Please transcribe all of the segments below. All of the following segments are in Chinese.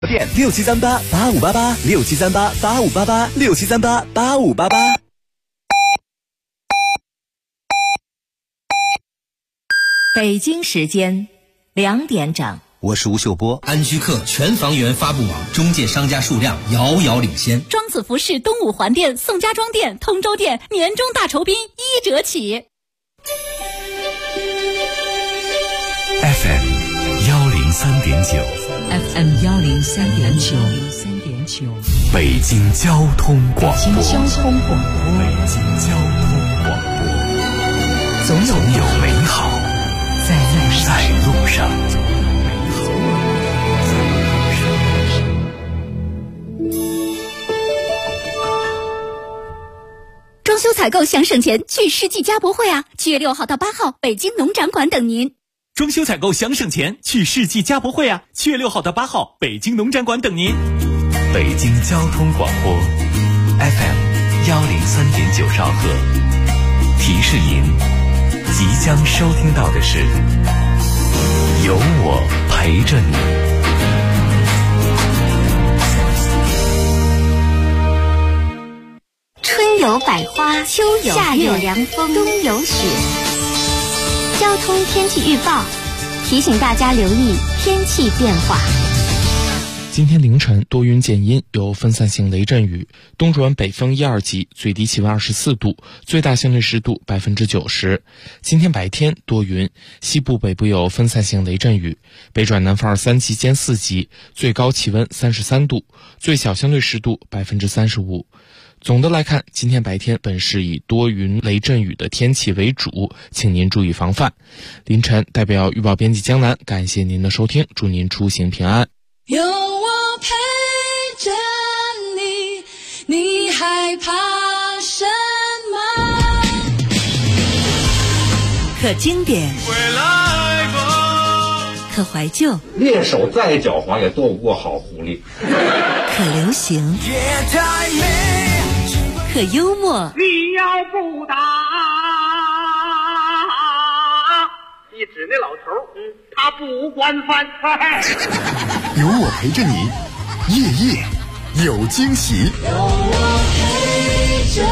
电67388588，67388588，67388588。 北京时间2点整， 我是吴秀波。 安居客全房源发布网中介商家数量遥遥领先。 庄子服饰东五环店、宋家庄店、通州店年终大酬宾1折起。 FM 103.9，FM 103.9， 北京交通广播，总有美好在路上。 装修采购想省钱，去世纪家博会啊！7月6号到8号，北京农展馆等您。 装修采购想省钱，去世纪家博会啊！7月6号到8号，北京农展馆等您。 北京交通广播 FM 103.9兆赫，提示您即将收听到的是有我陪着你。 春有百花，秋有夏有凉风，冬有雪。交通天气预报提醒大家留意天气变化。 今天凌晨多云见阴，有分散性雷阵雨，东转北风1、2级，最低气温24度，最大相对湿度90%。今天白天多云，西部北部有分散性雷阵雨，北转南风2、3级兼4级，最高气温33度，最小相对湿度35%。总的来看，今天白天本是以多云雷阵雨的天气为主，请您注意防范。凌晨代表预报编辑江南，感谢您的收听，祝您出行平安。 有我陪着你，你害怕什么？ 可经典，可怀旧， 猎手再狡猾也斗不过好狐狸。 可流行，可幽默。 你要不打，你指那老头，他不管饭菜。 有我陪着你，夜夜有惊喜。 有我陪着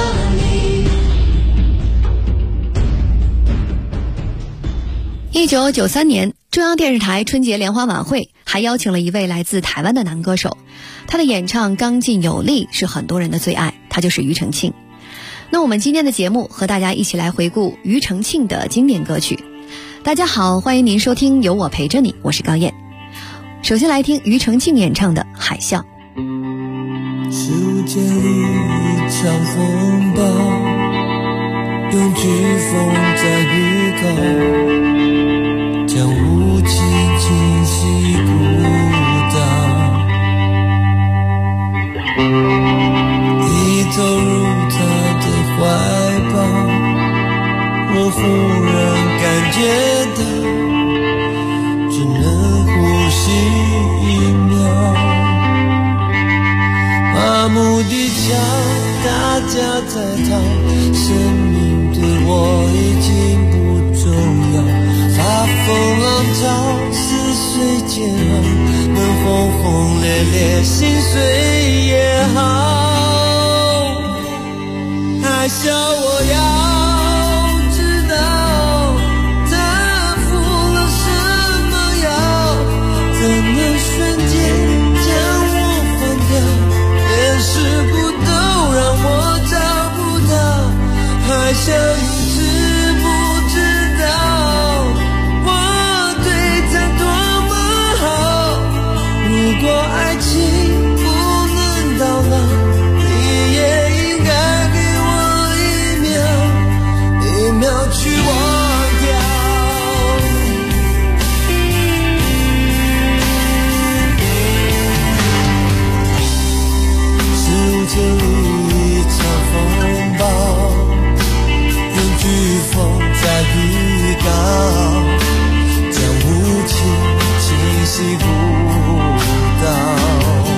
你。1993年，中央电视台春节联欢晚会还邀请了一位来自台湾的男歌手，他的演唱刚劲有力，是很多人的最爱，他就是庾澄庆。那我们今天的节目和大家一起来回顾庾澄庆的经典歌曲。大家好，欢迎您收听有我陪着你，我是高燕。首先来听庾澄庆演唱的《海啸》。 世界里一场风暴，用飓风在预告，将雾气侵袭孤岛。你投入他的怀抱，我忽然感觉到只能呼吸1秒，麻木地瞧大家在逃，生命对我已经不重要，发疯浪潮似水煎熬，能轰轰烈烈心碎也好，海啸我要知道它服了什么药，怎能瞬间将我放掉，连事故都让我找不到，海啸你知不知道我对他多么好，如果爱情不能到老，你也应该给我1秒去忘掉。世界里一场风暴，用飓风在预告，将雾气侵袭孤岛。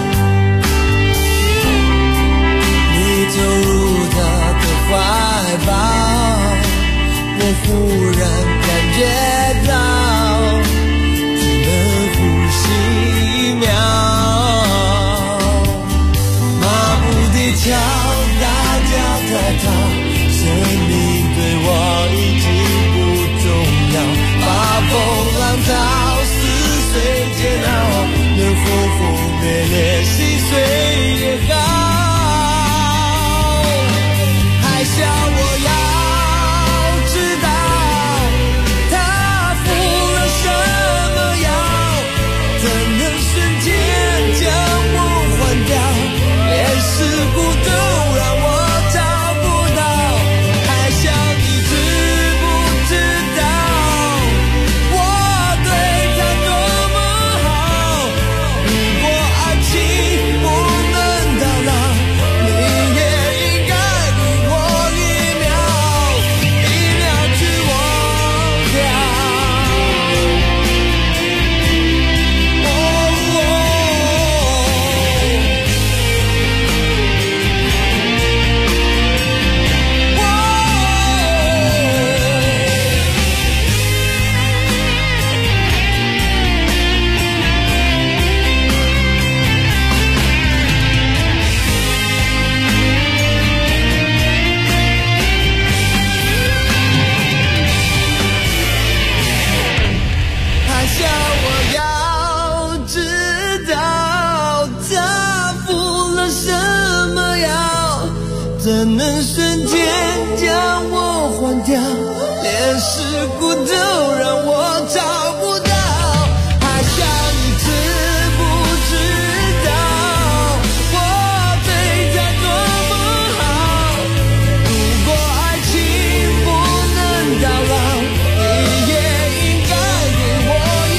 能瞬间将我换掉，连尸骨都让我找不到，还想你知不知道我对他多么好，如果爱情不能到老，你也应该给我一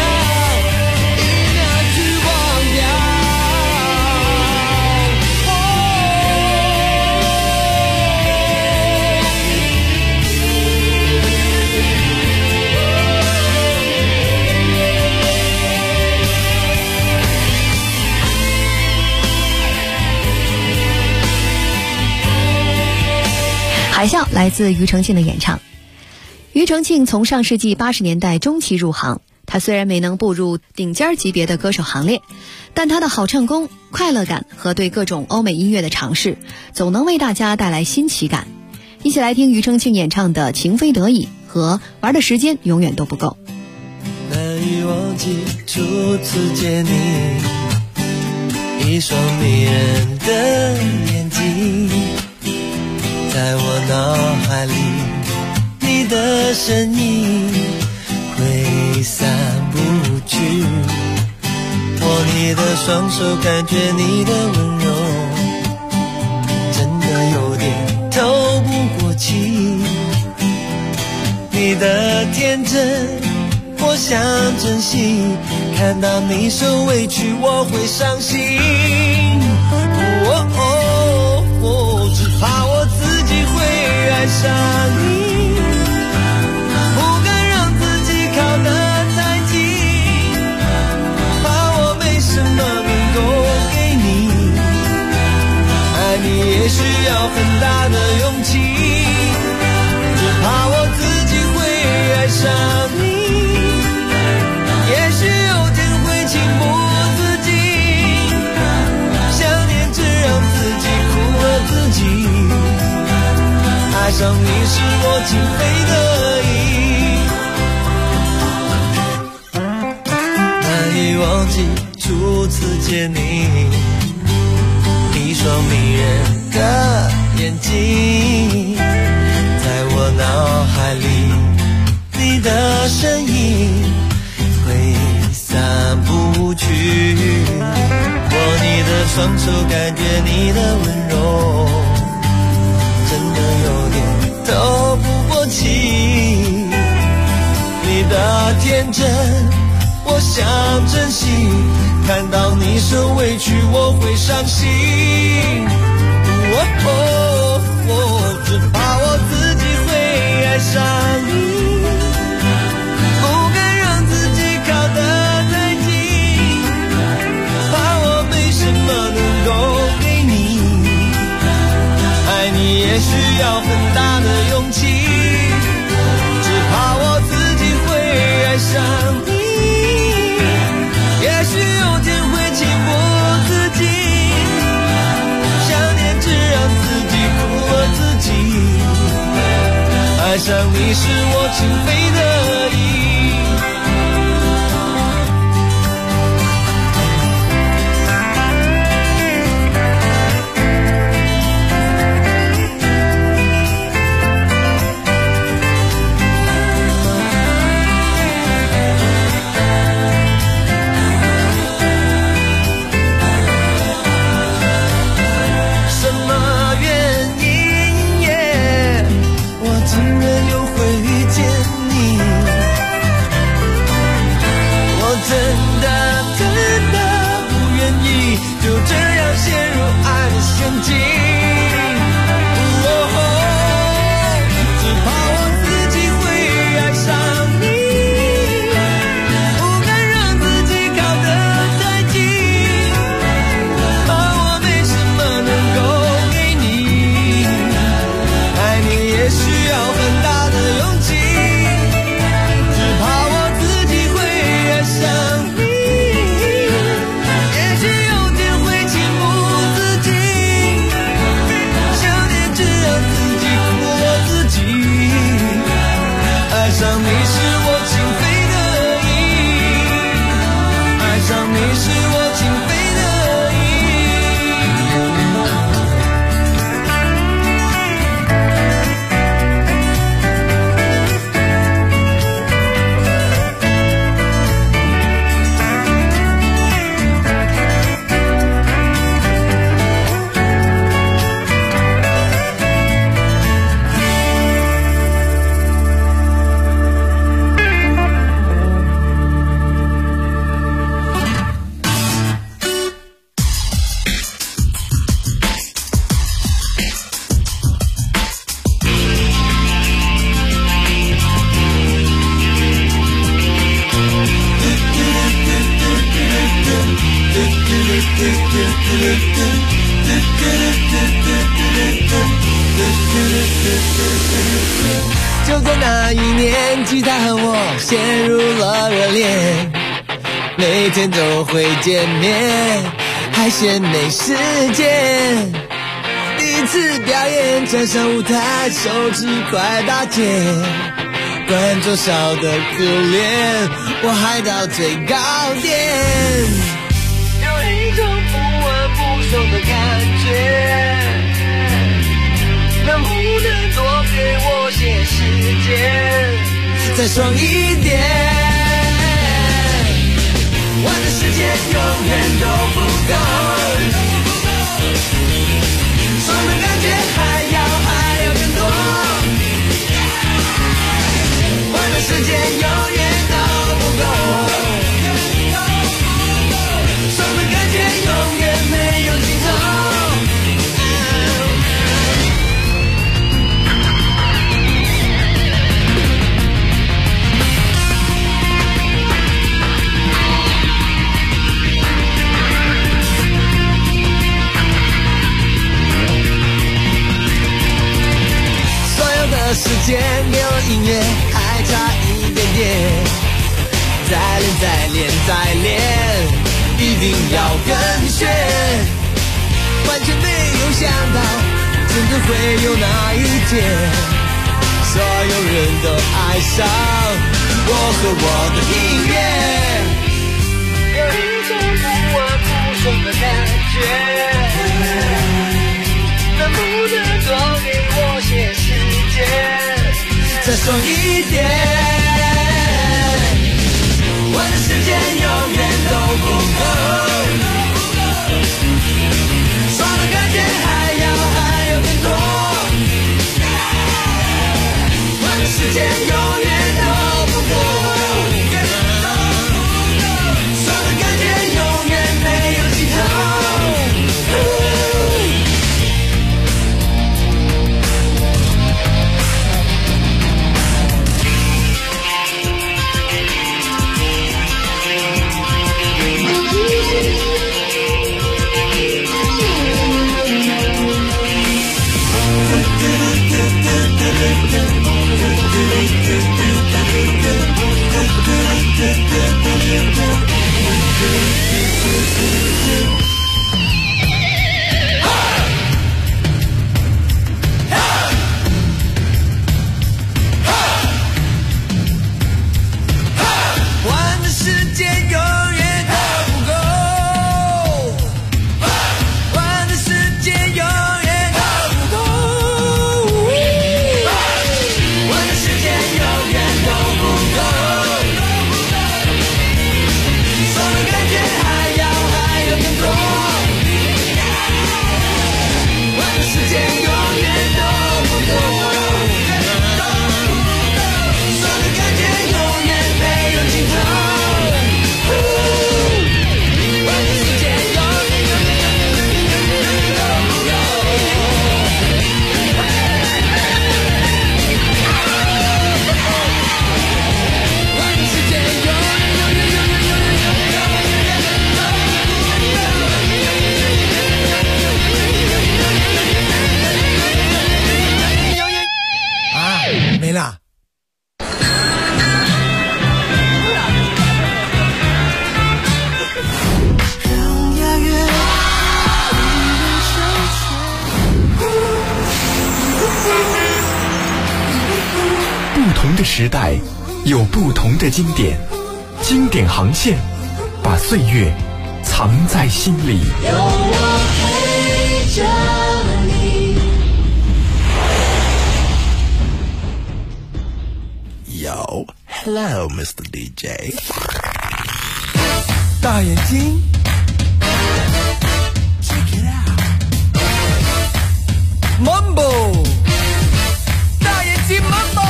秒去忘掉。 海啸来自庾澄庆的演唱。庾澄庆从上世纪80年代中期入行，他虽然没能步入顶尖级别的歌手行列，但他的好唱功、快乐感和对各种欧美音乐的尝试，总能为大家带来新奇感。一起来听庾澄庆演唱的《情非得已》和《玩的时间永远都不够》。 难以忘记初次见你，一双迷人的眼睛，在我脑海里，你的身影挥散不去，握你的双手，感觉你的温柔，真的有点透不过气，你的天真我想珍惜，看到你受委屈我会伤心，只怕我自己会爱上你，不敢让自己靠得太近，怕我没什么能够给你，爱你也需要很大的勇气，只怕我自己会爱上你，也许有天会情不自禁，想念只让自己苦了自己，爱上你是我情非得已，难以忘记初次见你，一双迷人的眼睛，在我脑海里，你的身影挥散不去，握你的双手，感觉你的温柔，真的有点透不过气，你的天真我想珍惜，看到你受委屈我会伤心，只怕我自己会爱上你，不敢让自己靠得太近，怕我没什么能够给你，爱你也需要很大的勇气，只怕我自己会爱上你，也许有天会情不自禁，想念只让自己苦了自己，爱上你是我情非得已。什么原因我竟然又会遇见你， 就在那一年，吉他和我陷入了热恋，每天都会见面，还嫌没时间。第一次表演站上舞台，手指快打结，观众笑得可怜，我嗨到最高点，有一种不闻不送的感觉，能不能多给我些时间，再爽一点，玩的时间永远都不够，爽的感觉还要更多，玩的时间永远都不够，爽的感觉永远没有尽头。时间给我音乐还差一点点，再练，一定要更炫，完全没有想到真的会有那一天，所有人都爱上我和我的音乐，有一种不闻不送的感觉，能不能多给我些时间，再爽一点，玩的时间永远都不够，爽的感觉还要更多，玩的时间永远都不够，爽的感觉永远没有尽头。 不同的时代有不同的经典，经典航线把岁月藏在心里。 有我陪着你。 Yo, hello, Mr. DJ。 大眼睛 ，Check it out。Mambo， 大眼睛 Mambo。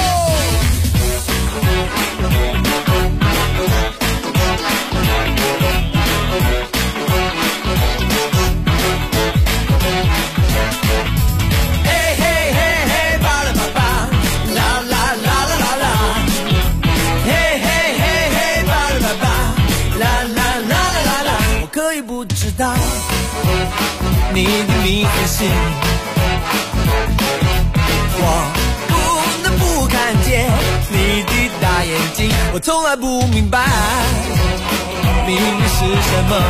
可以不知道你的名和姓，我不能不看见你的大眼睛，我从来不明白命运是什么，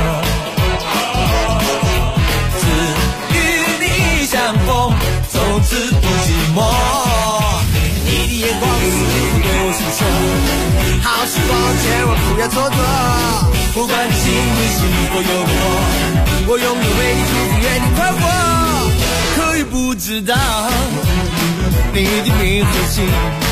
只与你相逢，从此不寂寞。你的眼光似乎对我诉说，好时光千万不要蹉跎，不管你心里是否有我，我永远为你祝福，愿你快活。可以不知道你的名和姓，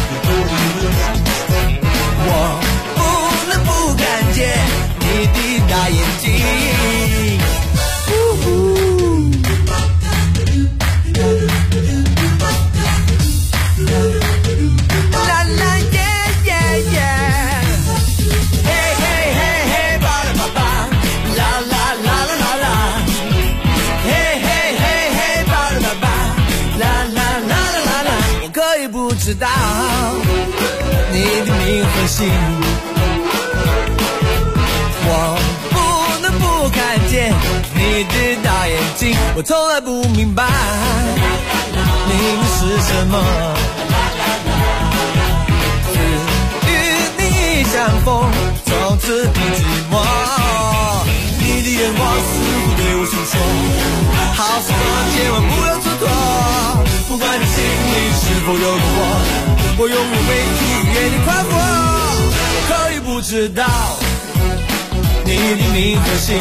我不能不看见你的大眼睛。啦啦耶耶耶，嘿嘿嘿嘿，巴拉巴巴，啦啦啦啦啦啦，嘿嘿嘿嘿，巴拉巴巴，啦啦啦啦啦啦。我可以不知道你的名和姓，我不能不看见你的大眼睛，我从来不明白命运是什么，只与你相逢，从此不寂寞。你的眼光似乎对我诉说，好时光千万不要蹉跎，不管你心里是否有我，我永远为你祝福，愿你快活。我可以不知道你的名和姓，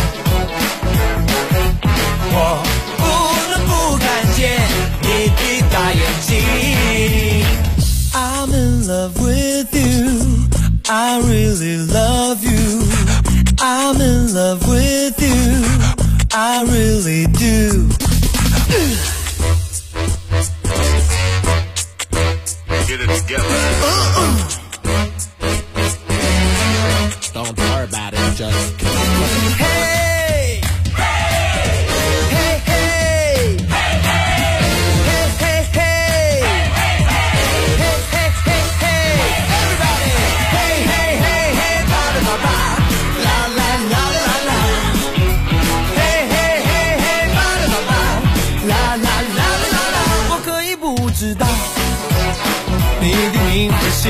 我不能不看见你的大眼睛。I'm in love with you, I really love you. I'm in love with you, I really do. Get it together. Don't worry about it, just Hey! Hey! Hey! Hey! Hey! Hey! Hey! Hey! Hey! Hey! Everybody! Hey! Hey! Hey! Hey! Ba da ba ba! La la la la la! Hey! Hey! Hey! Hey! Ba da ba ba! La la la la la! 我可以不知道你的名和姓，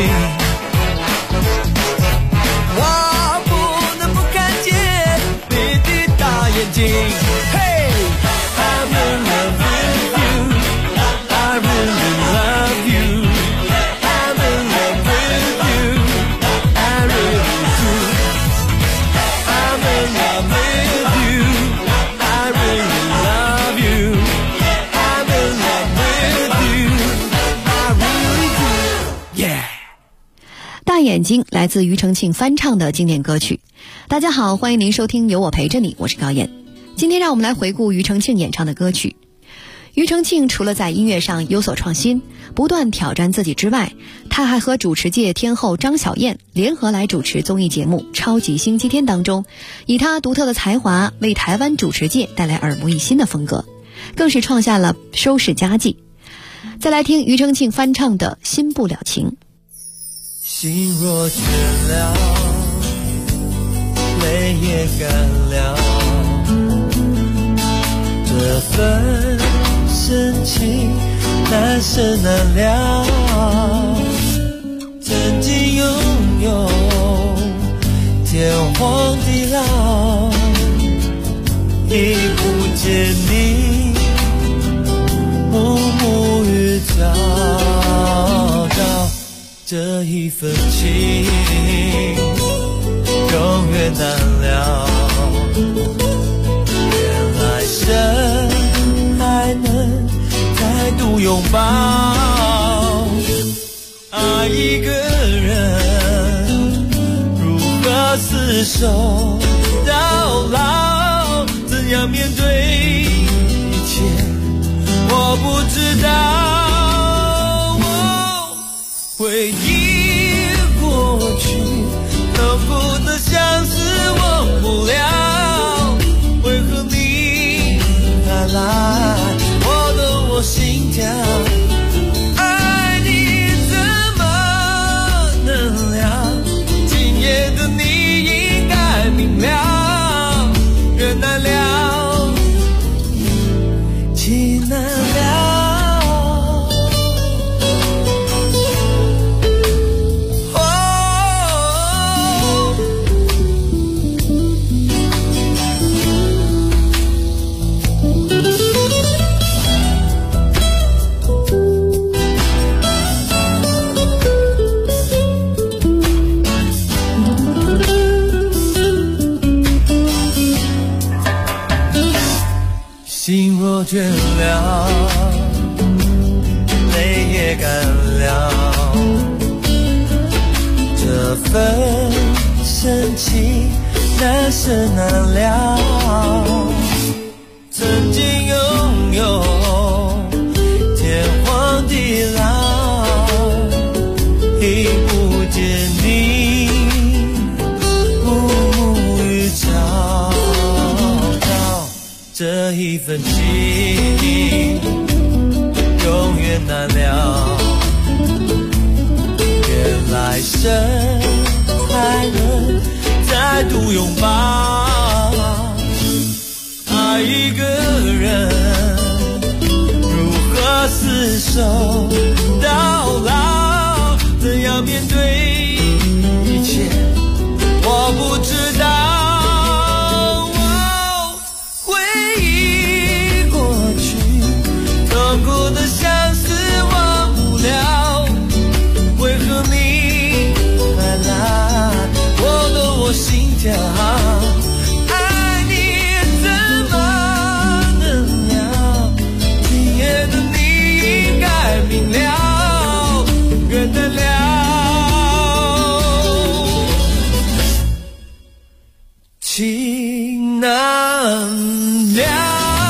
我不能不看见你的大眼睛。Hey, I'm in love with you, I really love you. I'm in love with you, I really do. I'm in love with you, I really love you. I'm in love with you, I really do. Yeah. 大眼睛来自庾澄庆翻唱的经典歌曲。大家好，欢迎您收听有我陪着你，我是高燕。今天让我们来回顾庾澄庆演唱的歌曲。庾澄庆除了在音乐上有所创新，不断挑战自己之外，他还和主持界天后张小燕联合来主持综艺节目《超级星期天》当中，以他独特的才华为台湾主持界带来耳目一新的风格，更是创下了收视佳绩。再来听庾澄庆翻唱的《新不了情》。 心若倦了，泪也干了，这份深情难舍难了。曾经拥有天荒地老，已不见你暮暮与朝朝。这一份情永远难了，原来生还能再度拥抱，爱一个人如何厮守到老，怎样面对一切我不知道。回忆过去能不能相思忘不了，为何你还来我懂我心跳，爱你怎么能了，今夜的你应该明了。 心若倦了，泪也干了，这份深情难舍难了。曾经拥有天荒地老，已不见你暮暮与朝朝，这一份情永远难了，愿来生还能再度拥抱。爱一个人如何厮守到老，怎样面对一切我不知道。回忆过去，痛苦的相思忘不了，为何你还来拨动我心跳，爱你怎么能了，今夜的你应该明了，原谅了，情难了。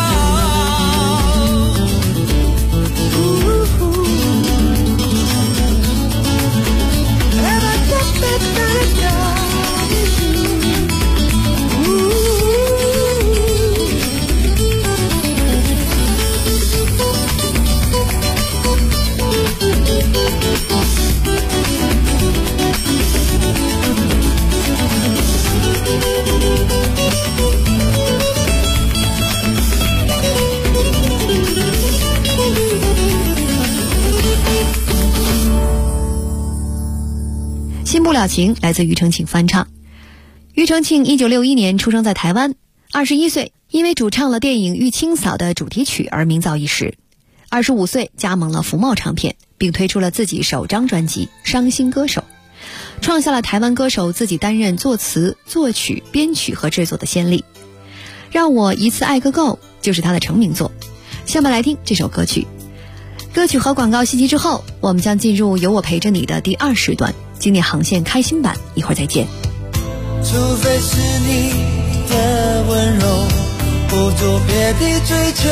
新不了情来自庾澄庆翻唱。庾澄庆1961年出生在台湾，21岁因为主唱了电影《玉清嫂》的主题曲而名噪一时。25岁加盟了福茂唱片，并推出了自己首张专辑《伤心歌手》，创下了台湾歌手自己担任作词、作曲、编曲和制作的先例。让我一次爱个够就是他的成名作。下面来听这首歌曲。歌曲和广告信息之后，我们将进入有我陪着你的第2时段经典航线开心版，一会儿再见。 除非是你的温柔不做别的追求，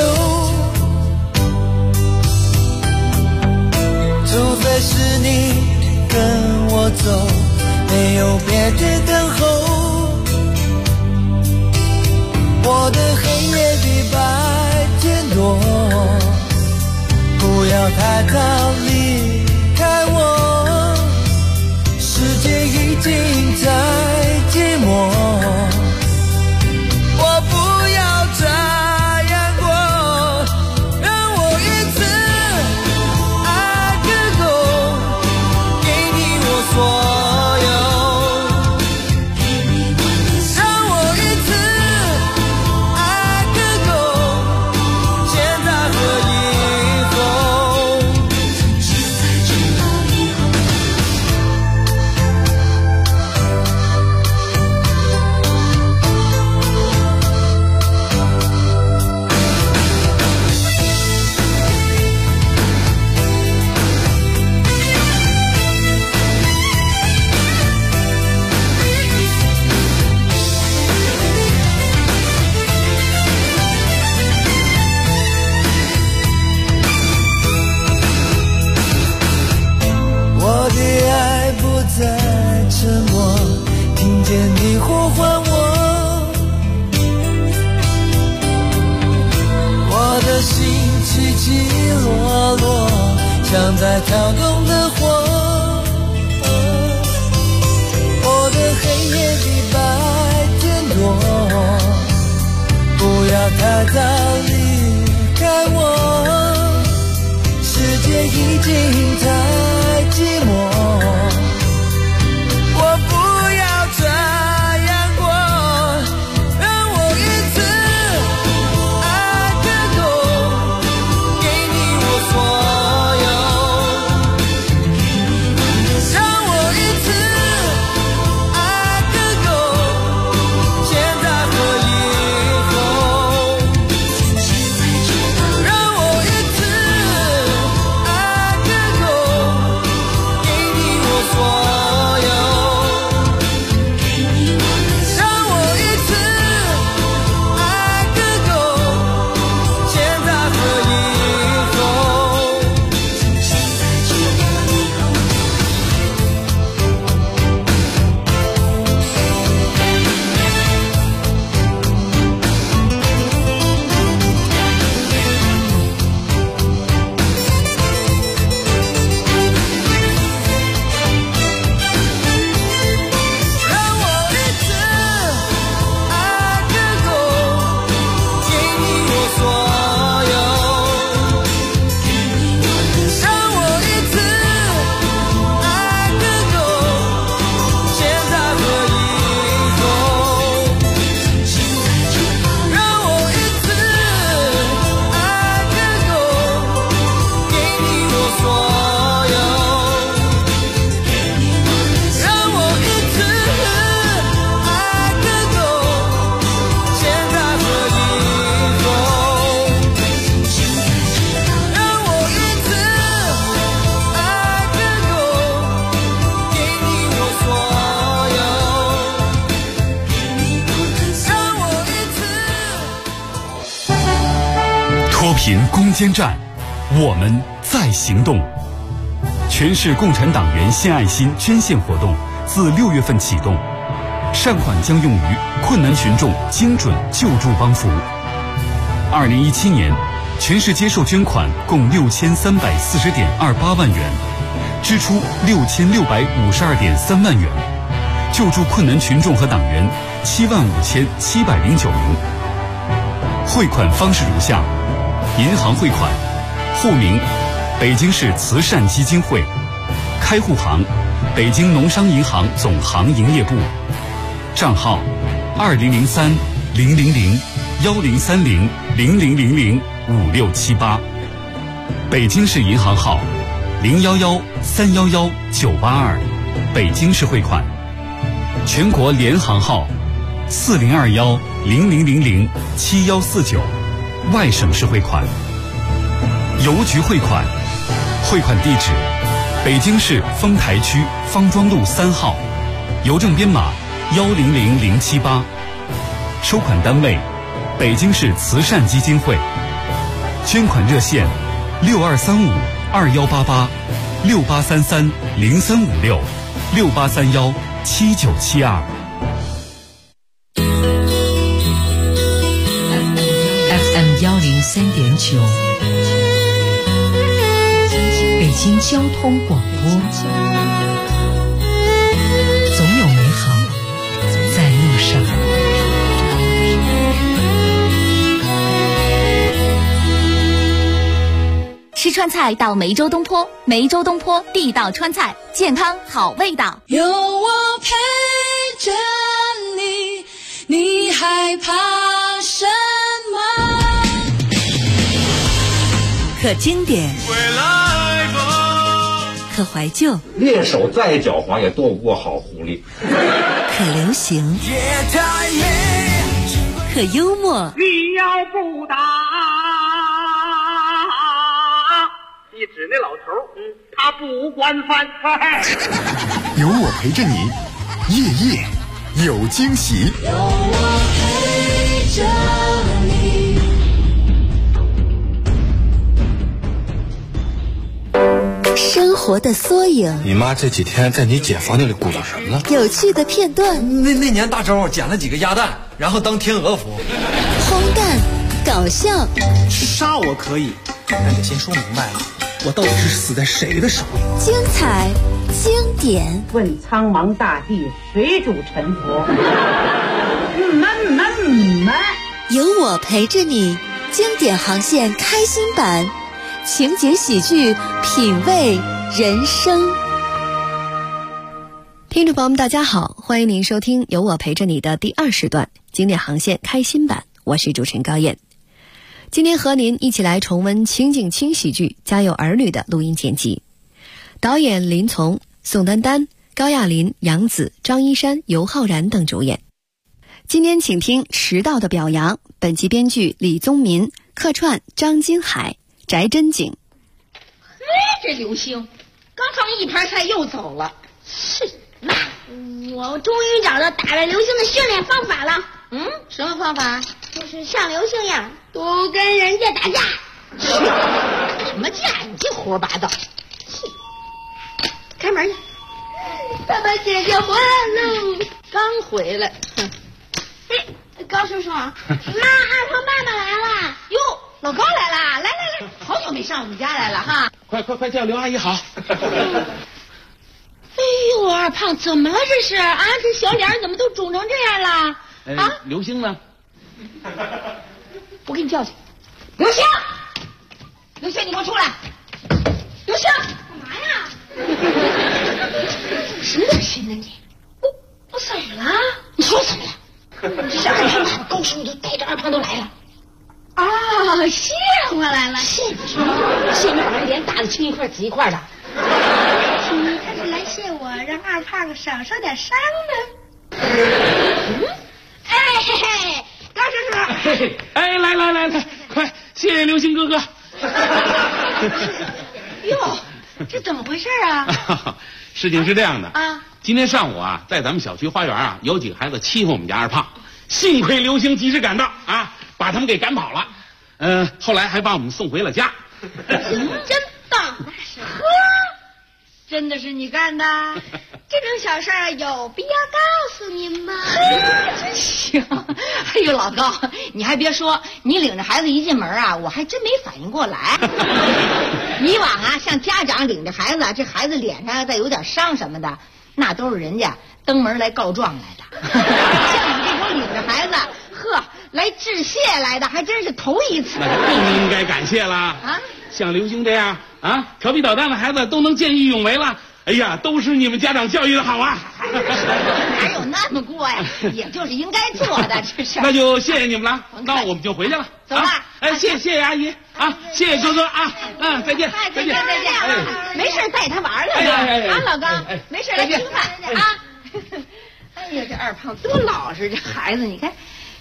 除非是你跟我走没有别的等候，我的黑夜比白天多，不要太早离开我，世界已经在寂寞，我不要这样过，让我一次爱个够，给你我所有，让我一次爱个够，现在和以后，只在知道以后。我的爱不再沉默，听见你呼唤我，我的心起起落落，像在跳动的火，我的黑夜比白天多，不要太早离开我，世界已经太寂寞，我不要这样过，让我一次爱个够，给你我所有，让我一次爱个够，现在和以后。 高频攻坚战，我们在行动。全市共产党员献爱心捐献活动自6月份启动，善款将用于困难群众精准救助帮扶。2017年，全市接受捐款共6340.28万元，支出6652.3万元，救助困难群众和党员75709名。汇款方式如下：银行汇款，户名北京市慈善基金会，开户行北京农商银行总行营业部，账号2030-1030-1030-00005678，北京市银行号011-311-982，北京市汇款，全国联行号4021-0000-7149，外省市汇款。邮局汇款，汇款地址北京市丰台区方庄路3号，邮政编码100078，收款单位北京市慈善基金会，捐款热线6235-2833-0356-6831-7972。 FM103.9，北京交通广播，总有美好在路上。 吃川菜到梅州东坡，梅州东坡地道川菜，健康好味道。 有我陪着你，你害怕什么？ 可经典，可怀旧， 猎手再狡猾也斗不过好狐狸。 可流行，可幽默。 你要不打，一指那老头，他不管饭。 有我陪着你，夜夜有惊喜。 有我陪着你。 生活的缩影。 你妈这几天在你姐房间里鼓捣什么呢？ 有趣的片段。 那年大周捡了几个鸭蛋，然后当天鹅服。 荒诞，搞笑。 杀我可以，但得先说明白了，我到底是死在谁的手里？ 精彩，经典。 问苍茫大地，谁主沉浮？ 有我陪着你，经典航线开心版。情景喜剧，品味人生。 听众朋友们大家好，欢迎您收听有我陪着你的第20段经典航线开心版，我是主持人高燕。今天和您一起来重温情景轻喜剧《家有儿女》的录音剪辑，导演林从、宋丹丹、高亚麟、杨紫、张一山、尤浩然等主演。今天请听迟到的表扬，本集编剧李宗民，客串张金海、翟真景。 嘿，这刘星刚上一盘菜又走了。是，妈，我终于找到打败刘星的训练方法了。什么方法？就是像刘星样，多跟人家打架。什么架？你这胡说八道！开门去。爸爸姐姐回来喽，刚回来。哎，高叔叔，妈，二胖爸爸来了。哟，老高来了，来，好久没上我们家来了哈。 快叫刘阿姨好。 哎呦，二胖怎么了这是啊？这小脸怎么都肿成这样了？ 啊，刘星呢？ 我给你叫去。刘星，你给我出来。刘星，干嘛呀？什么心呢你？我怎么了？你说怎么了？这二胖爸爸高叔都带着二胖都来了。啊，谢回来了，谢你什么？谢你把那脸打得青一块紫一块的。他是来谢我，让二胖少受点伤呢。哎嘿嘿，高叔叔， 哎，来，快谢谢刘星哥哥。 哟，这怎么回事啊？ 事情是这样的啊， 今天上午啊，在咱们小区花园有几个孩子欺负我们家二胖，幸亏刘星及时赶到啊，把他们给赶跑了。 后来还把我们送回了家。 真的？呵，真的是你干的？这种小事儿有必要告诉您吗？ 真行！哎呦，老高，你还别说，你领着孩子一进门啊，我还真没反应过来。以往啊，像家长领着孩子，这孩子脸上再有点伤什么的，那都是人家登门来告状来的。像你这种领着孩子，呵，来致谢来的，还真是头一次。 那更应该感谢了啊！像刘星这样啊调皮捣蛋的孩子都能见义勇为了。哎呀，都是你们家长教育的好啊！ 哪有那么过呀？也就是应该做的，这是。 那就谢谢你们了，那我们就回去了。 走吧。 哎，谢谢阿姨啊，谢谢哥哥啊，再见， 再见。没事带他玩了啊，老高，没事来吃饭啊。哎呀，这二胖多老实，这孩子你看，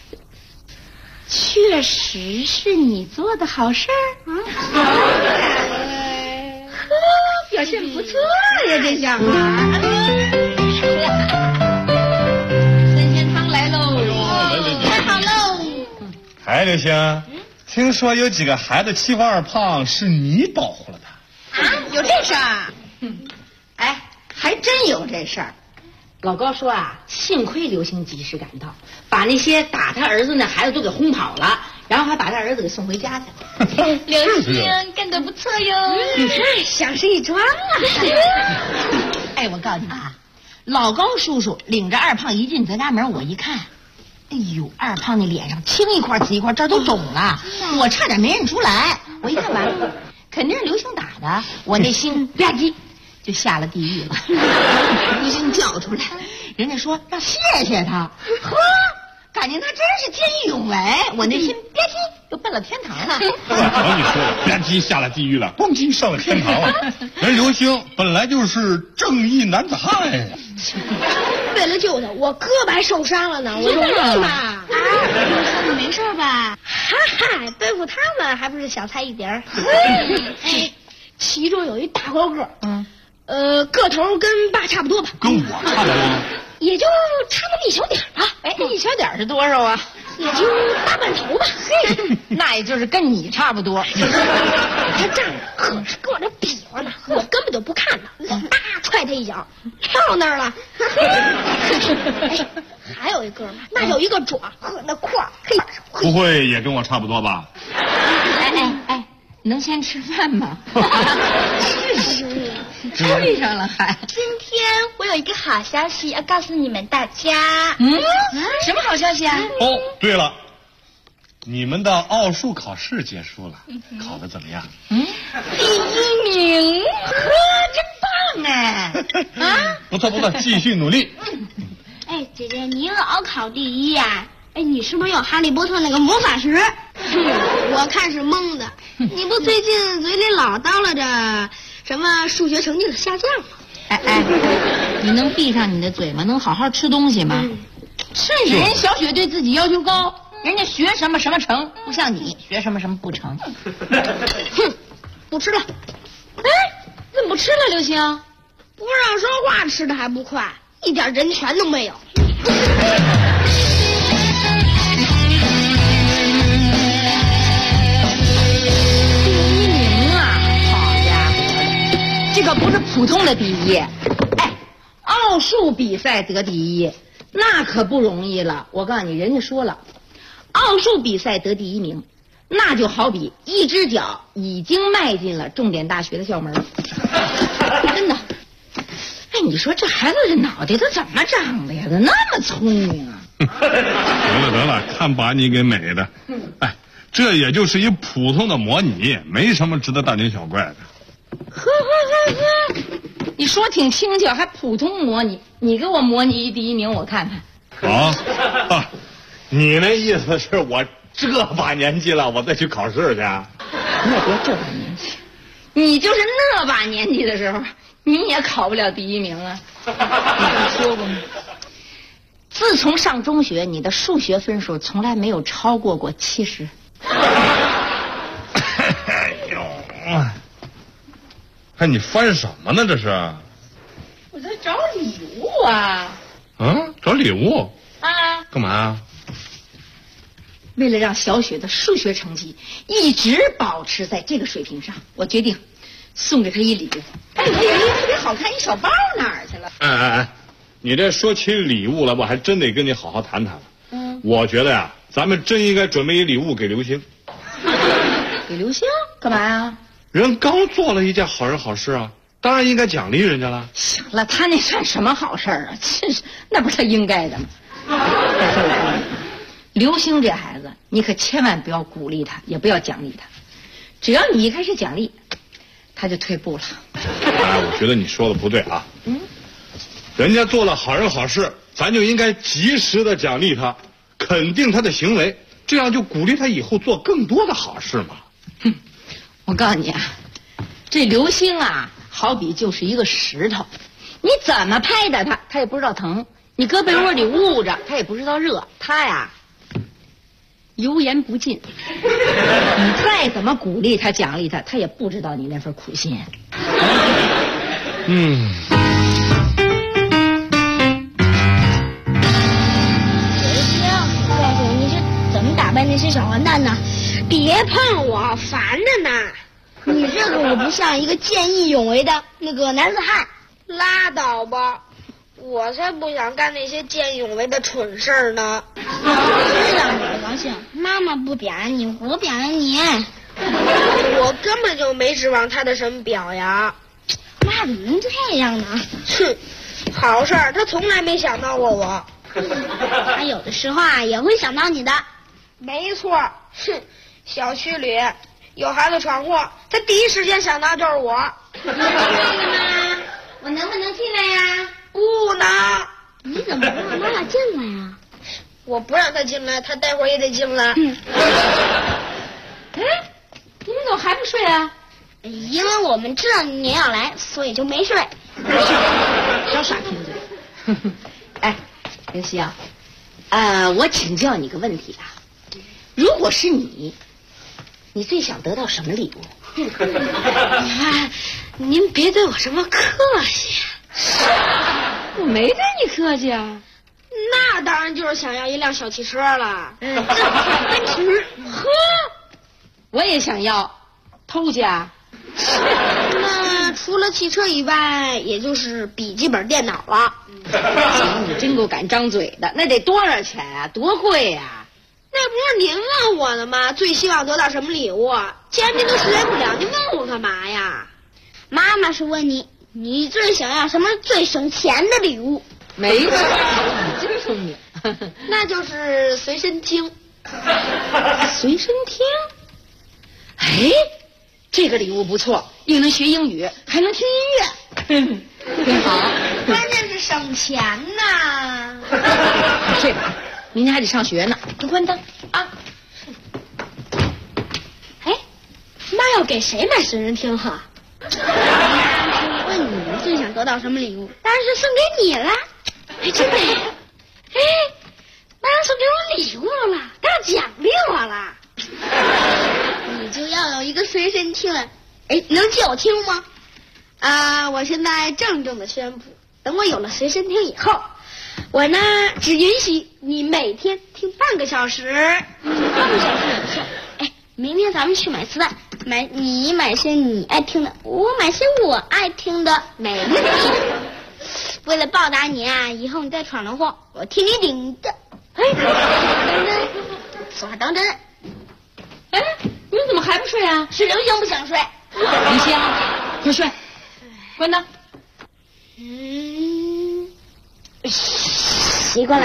确实是你做的好事儿。表现不错呀，这小孩。三鲜汤来喽！太好喽！ 哎，刘星，听说有几个孩子欺负二胖，是你保护了他？ 啊，有这事儿？哎，还真有这事儿。老高说啊，幸亏刘星及时赶到，把那些打他儿子那孩子都给轰跑了，然后还把他儿子给送回家去了。 刘星干得不错哟，小事一桩啊！ 哎，我告诉你啊，老高叔叔领着二胖一进咱家门，我一看，哎呦，二胖那脸上青一块紫一块，这儿都肿了，我差点没认出来。我一看完了，肯定是刘星打的，我那心吧唧就下了地狱了。刘星叫出来，人家说要谢谢他，呵，感情他真是见义勇为，我那心吧唧就奔了天堂了。 我瞧你说的，吧唧下了地狱了，咣叽上了天堂了。人刘星本来就是正义男子汉呀。 为了救他，我胳膊还受伤了呢，我容易吗？你没事吧？嗨，对付他们还不是小菜一碟儿。哎，其中有一大高个，个头跟爸差不多吧？ 跟我差不多， 也就差那么一小点吧。 哎，一小点是多少啊？ 也就大半头吧。 嘿，那也就是跟你差不多。 他站着，可是跟我这比划呢，我根本就不看他，我叭踹他一脚，跳那儿了。哎，还有一个嘛，那有一个爪，呵，那块儿，嘿， 不会也跟我差不多吧？ 哎，能先吃饭吗？追上了还。 今天我有一个好消息要告诉你们大家。 什么好消息啊？ 哦，对了，你们的奥数考试结束了，考得怎么样？ 第1名， 真棒哎！啊， 不错，继续努力。 哎，姐姐，你又要考第1呀？哎，你是不是有哈利波特那个魔法石？我看是蒙的。你不最近嘴里老叨唠着什么数学成绩的下降吗？ 哎，你能闭上你的嘴吗？能好好吃东西吗？是人小雪对自己要求高，人家学什么什么成，不像你学什么什么不成。 哼，不吃了。 哎，怎么不吃了，刘星？ 不让说话吃的还不快，一点人权都没有。 这可不是普通的第一，哎，奥数比赛得第1，那可不容易了。我告诉你，人家说了，奥数比赛得第1名，那就好比一只脚已经迈进了重点大学的校门。真的。哎，你说这孩子这脑袋都怎么长的呀？怎么那么聪明啊？ 得了，看把你给美的。哎，这也就是一普通的模拟，没什么值得大惊小怪的。 呵，你说挺轻巧，还普通模拟，你给我模拟第1名我看看。 啊，你那意思是我这把年纪了，我再去考试去？ 那别这把年纪，你就是那把年纪的时候，你也考不了第1名啊。你不说过吗？自从上中学，你的数学分数从来没有超过70。 哎呦！哎，你翻什么呢？这是？ 我在找礼物啊。 找礼物啊？ 干嘛呀？ 为了让小雪的数学成绩一直保持在这个水平上，我决定送给她一礼物。哎，我以为特别好看一小包哪儿去了？ 哎，你这说起礼物来，我还真得跟你好好谈谈了。我觉得呀，咱们真应该准备一礼物给刘星。 给刘星干嘛呀？ 人刚做了一件好人好事啊，当然应该奖励人家了。 行了，他那算什么好事啊？那不是他应该的吗？再说我告诉你，刘星这孩子，你可千万不要鼓励他，也不要奖励他。只要你一开始奖励，他就退步了。 我觉得你说的不对啊。人家做了好人好事，咱就应该及时的奖励他，肯定他的行为，这样就鼓励他以后做更多的好事嘛。 我告诉你啊，这刘星啊，好比就是一个石头，你怎么拍打他，他也不知道疼；你搁被窝里捂着，他也不知道热。他呀，油盐不进。你再怎么鼓励他、奖励他，他也不知道你那份苦心。 那些小混蛋呢？别碰我，烦着呢！你这个我不像一个见义勇为的那个男子汉。拉倒吧，我才不想干那些见义勇为的蠢事儿呢。是啊，你不高兴，妈妈不表扬你，我表扬你。我根本就没指望他的什么表扬。妈怎么能这样呢？哼，好事儿他从来没想到过我。他有的时候啊也会想到你的。没错，哼，小区里有孩子闯祸，他第一时间想到就是我。你进来了吗？我能不能进来呀？不能。你怎么不让妈妈进来呀？我不让他进来，他待会儿也得进来。哎， 你们怎么还不睡啊？ 因为我们知道你要来，所以就没睡。 小傻贫嘴。哎，刘星，我请教你个问题啊。如果是你最想得到什么礼物？ 您别对我什么客气。 我没对你客气啊。 那当然就是想要一辆小汽车了。这奔驰。 呵，我也想要。偷去啊？ 那除了汽车以外，也就是笔记本电脑了。 你真够敢张嘴的。那得多少钱啊？多贵啊？ 那不是您问我的吗？最希望得到什么礼物？既然您都识别不了，您问我干嘛呀？妈妈是问你最想要什么最省钱的礼物？ 没错，你真聪明。 那就是随身听。 随身听？哎，这个礼物不错，又能学英语，还能听音乐，真好。 关键是省钱呐。 睡吧。明天还得上学呢，就关灯啊！ 哎，妈要给谁买随身听哈？问你最想得到什么礼物？当然是送给你了。哎，真的？哎，妈要送给我礼物了，她要奖励我了。你就要有一个随身听。哎，能借我听吗？我现在郑重的宣布，等我有了随身听以后。我呢，只允许你每天听半个小时。半个小时以后，哎，明天咱们去买磁带，你买些你爱听的，我买些我爱听的，没问题。为了报答你啊，以后你再闯了祸，我替你顶着。哎，等等， 哎，你们怎么还不睡啊？ 是刘星不想睡。 刘星，快睡，关灯。 习惯了。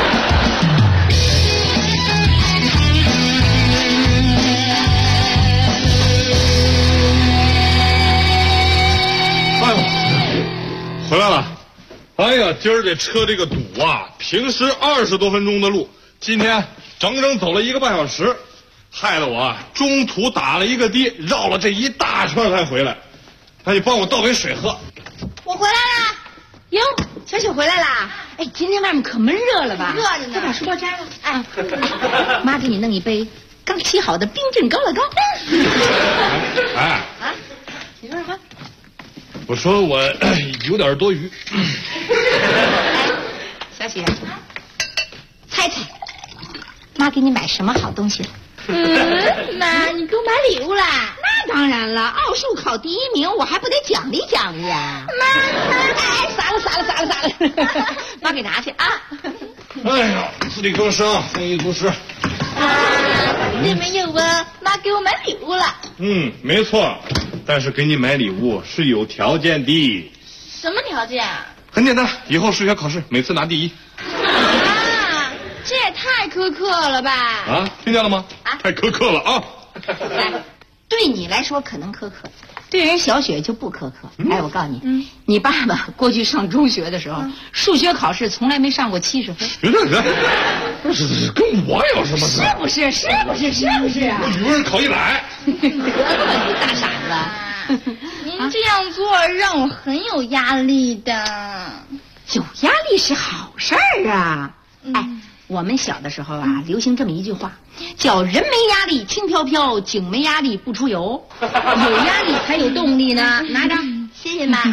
哎呦，回来了！哎呀，今儿这车这个堵啊，平时20多分钟的路，今天整整走了1个半小时，害得我中途打了一个的，绕了这一大圈才回来。那你帮我倒杯水喝。 我回来啦！ 哟，小雪回来啦！哎，今天外面可闷热了吧？ 热着呢。 快把书包摘了。哎，妈给你弄一杯刚沏好的冰镇高乐高。 哎， 你说什么？ 我说我有点多余。 哎，小雪，猜猜， 妈给你买什么好东西了？ 妈，你给我买礼物啦？ 那当然了，奥数考第1名，我还不得奖励奖励啊！妈，撒了，妈给拿去啊！ 哎呀，自力更生，丰衣足食。 你没有啊？妈给我买礼物了。 没错，但是给你买礼物是有条件的。 什么条件啊？ 很简单，以后数学考试每次拿第1。 啊，这也太苛刻了吧？ 啊，听见了吗？太苛刻了啊！ 对你来说可能苛刻，对人小雪就不苛刻。我告诉你，你爸爸过去上中学的时候，数学考试从来没上过70分。 不是跟我有什么事？ 是不是啊？ 语文考100。 大傻子， 您这样做让我很有压力的。 有压力是好事儿啊！我们小的时候啊，流行这么一句话，叫人没压力轻飘飘，井没压力不出油。有压力才有动力呢。拿着， 谢谢妈。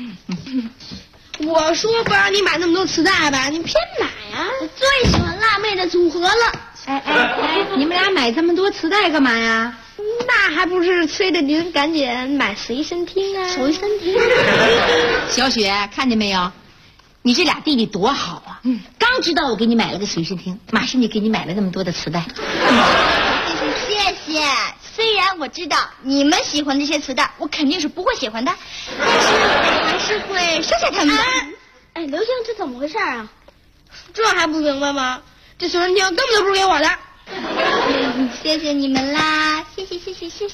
我说不让你买那么多磁带吧，你偏买啊！我最喜欢辣妹的组合了。 你们俩买这么多磁带干嘛呀？ 那还不是催着您赶紧买随身听啊！随身听。 小雪，看见没有？你这俩弟弟多好啊！刚知道我给你买了个随身听，马上就给你买了那么多的磁带。 谢谢。虽然我知道你们喜欢这些磁带，我肯定是不会喜欢的，但是我还是会收下他们的。刘星，这怎么回事啊？这还不明白吗？这随身听根本就不是给我的。谢谢你们啦，谢谢。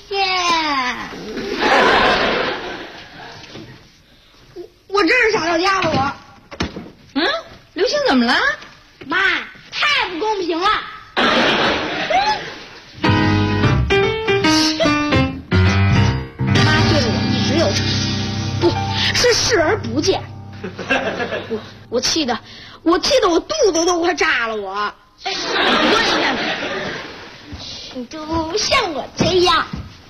我真是傻到家了，我。 刘星怎么了？ 妈，太不公平了！妈对我一直有仇，不是视而不见。我气得我肚子都快炸了！我你就像我这样，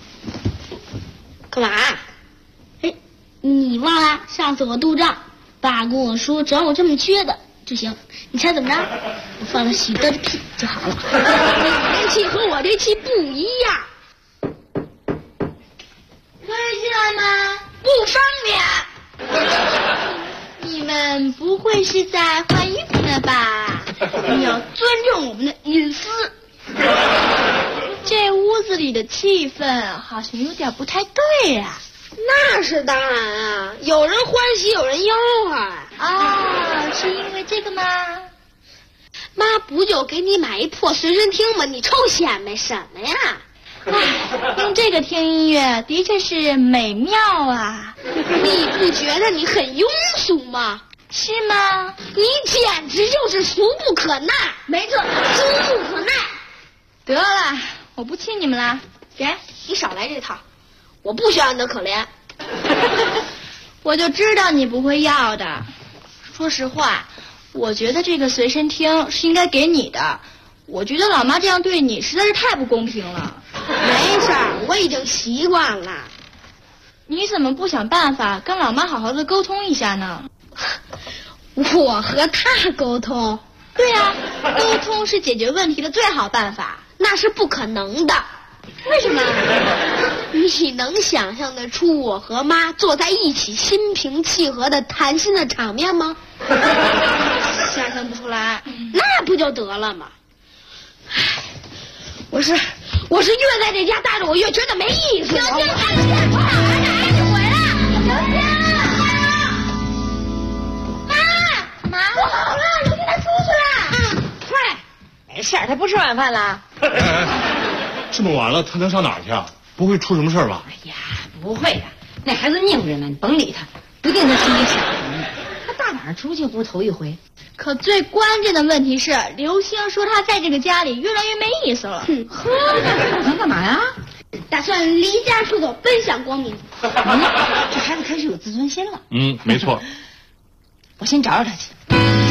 干嘛？你忘了上次我肚胀，爸跟我说只要我这么撅的就行，你猜怎么着？我放了喜德的屁就好了。这气和我这气不一样，可以进来吗？不方便。你们不会是在换衣服呢吧？你要尊重我们的隐私。这屋子里的气氛好像有点不太对呀。那是当然啊，有人欢喜有人忧啊。是因为这个吗？妈不就给你买一破随身听吗？你臭显摆什么呀？用这个听音乐的确是美妙啊。你不觉得你很庸俗吗？是吗？你简直就是俗不可耐。没错，俗不可耐。得了，我不气你们了。给，你少来这套，我不需要你的可怜。我就知道你不会要的。说实话，我觉得这个随身听是应该给你的。我觉得老妈这样对你实在是太不公平了。没事儿，我已经习惯了。你怎么不想办法跟老妈好好的沟通一下呢？我和她沟通？对呀，沟通是解决问题的最好办法。那是不可能的。为什么？你能想象得出我和妈坐在一起心平气和的谈心的场面吗？想象不出来。那不就得了吗？我是越在这家待着我越觉得没意思。刘星，哎，你跑哪儿？你回来！刘星，妈，不好了，刘星他出去了。 快，没事，他不吃晚饭了。 这么晚了，他能上哪儿去啊？不会出什么事儿吧？ 哎呀，不会的，那孩子拧着呢，你甭理他，不定他心里想什么呢。他大晚上出去不是头一回。 可最关键的问题是，刘星说他在这个家里越来越没意思了。 呵，他干嘛呀？ 打算离家出走，奔向光明。 这孩子开始有自尊心了。 没错。 我先找找他去。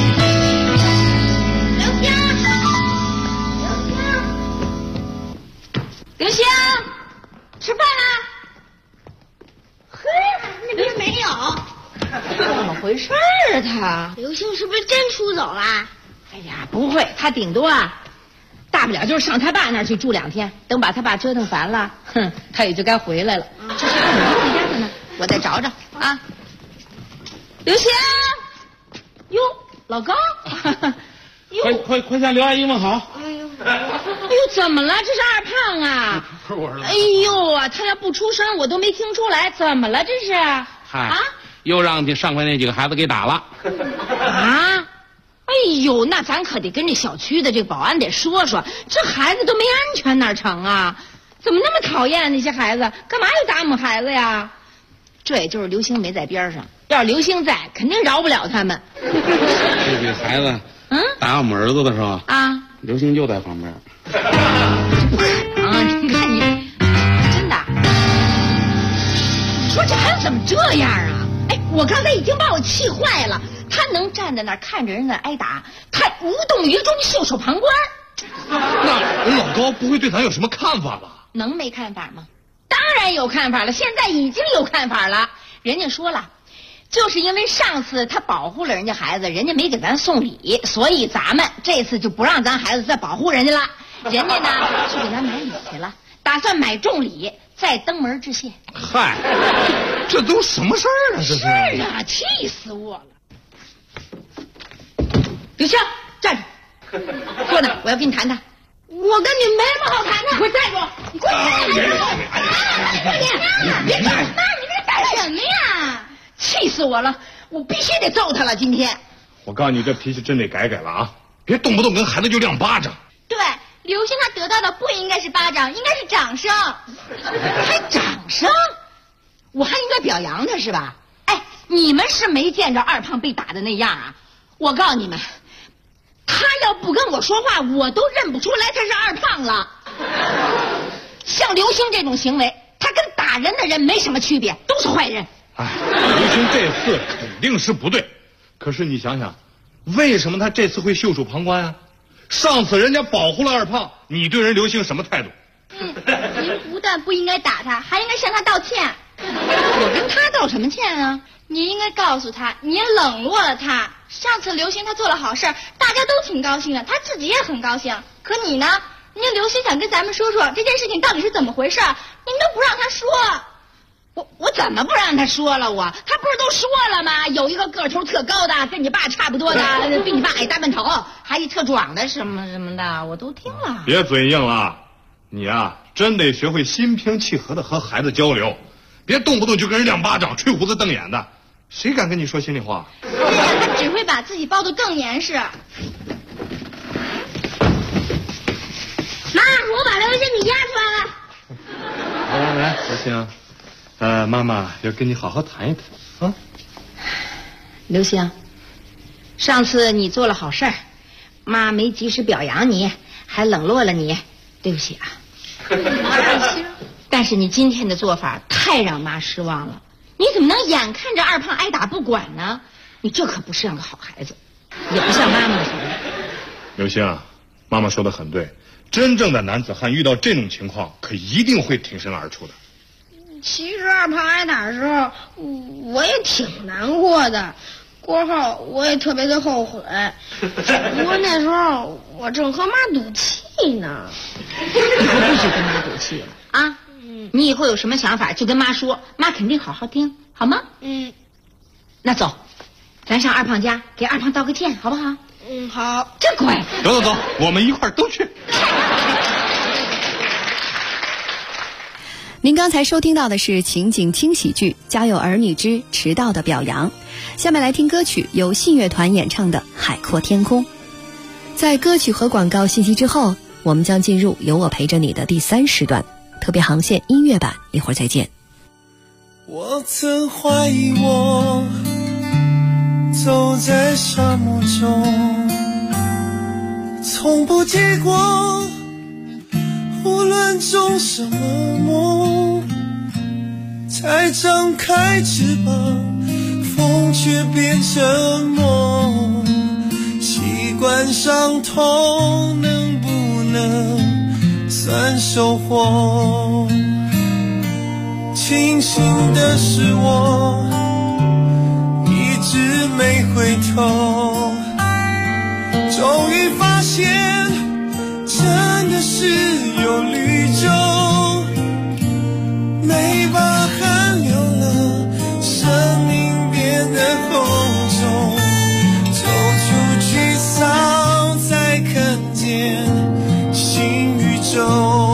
刘星，吃饭啦！嘿，那边没有。怎么回事啊？他刘星是不是真出走啦？ 哎呀，不会，他顶多大大不了就是上他爸那儿去住2天，等把他爸折腾烦了，哼，他也就该回来了。这是干什么回家的呢？我再找找啊。刘星，哟，老高， 快向刘阿姨问好。 哎呦，怎么了？这是二胖啊！哎呦啊，他要不出声，我都没听出来。怎么了？这是？ 嗨，又让上回那几个孩子给打了。 啊！哎呦，那咱可得跟这小区的这保安得说说，这孩子都没安全哪成啊？怎么那么讨厌那些孩子？干嘛又打我们孩子呀？这也就是刘星没在边上，要是刘星在，肯定饶不了他们。 这孩子，打我们儿子的时候啊， 刘星就在旁边。 啊，你看你，真的？你说这孩子怎么这样啊？哎，我刚才已经把我气坏了。他能站在那儿看着人家挨打，他无动于衷，袖手旁观。 那老高不会对咱有什么看法吧？ 能没看法吗？当然有看法了，现在已经有看法了。人家说了，就是因为上次他保护了人家孩子，人家没给咱送礼，所以咱们这次就不让咱孩子再保护人家了。人家呢去给咱买礼去了，打算买重礼再登门致谢。 嗨，这都什么事儿啊？这是啊，气死我了！刘星，站着！说呢，我要跟你谈谈。我跟你没什么好谈的。你给我站住！你给我站住！别站！妈，你这干什么呀？气死我了！我必须得揍他了！今天， 我告诉你，这脾气真得改改了啊！别动不动跟孩子就亮巴掌。 对，刘星他得到的不应该是巴掌，应该是掌声。 还掌声？我还应该表扬他是吧？哎，你们是没见着二胖被打的那样啊！我告诉你们。他要不跟我说话，我都认不出来他是二胖了。像刘星这种行为，他跟打人的人没什么区别，都是坏人。 哎，刘星这次肯定是不对，可是你想想，为什么他这次会袖手旁观啊？上次人家保护了二胖，你对人刘星什么态度？ 您不但不应该打他，还应该向他道歉。 我跟他道什么歉啊？ 你应该告诉他，您冷落了他。上次刘星他做了好事，大家都挺高兴的，他自己也很高兴。可你呢？人家刘星想跟咱们说说这件事情到底是怎么回事，您都不让他说。 我怎么不让他说了？他不是都说了吗？有一个个头特高的，跟你爸差不多的，比你爸矮大半头，还一特壮的什么什么的，我都听了。 别嘴硬了，你啊，真得学会心平气和的和孩子交流，别动不动就跟人亮巴掌、吹胡子瞪眼的。谁敢跟你说心里话？ 对呀，他只会把自己包得更严实。妈，我把刘星给押出来了。 来，刘星，妈妈要跟你好好谈一谈啊。 刘星，上次你做了好事儿，妈没及时表扬你，还冷落了你，对不起啊。但是你今天的做法太让妈失望了。你怎么能眼看着二胖挨打不管呢？你这可不是个好孩子，也不像妈妈似的。 刘星，妈妈说的很对，真正的男子汉遇到这种情况，可一定会挺身而出的。 其实二胖挨打的时候，我也挺难过的，过后我也特别的后悔。不过那时候我正和妈赌气呢。 以后不许跟妈赌气了啊！你以后有什么想法就跟妈说，妈肯定好好听，好吗？那走，咱上二胖家给二胖道个歉，好不好？ 好。 真乖。 走，我们一块儿都去。 您刚才收听到的是情景轻喜剧《家有儿女之迟到的表扬》，下面来听歌曲，由信乐团演唱的《海阔天空》。在歌曲和广告信息之后，我们将进入有我陪着你的第3时段特别航线音乐版，一会儿再见。 我曾怀疑我走在沙漠中，从不结果，无论种什么梦，才张开翅膀，风却变沉默。习惯伤痛，能不能算收获？庆幸的是我一直没回头，终于发现这只有绿洲，没把汗流了，生命变得厚重，走出去扫才看见新宇宙。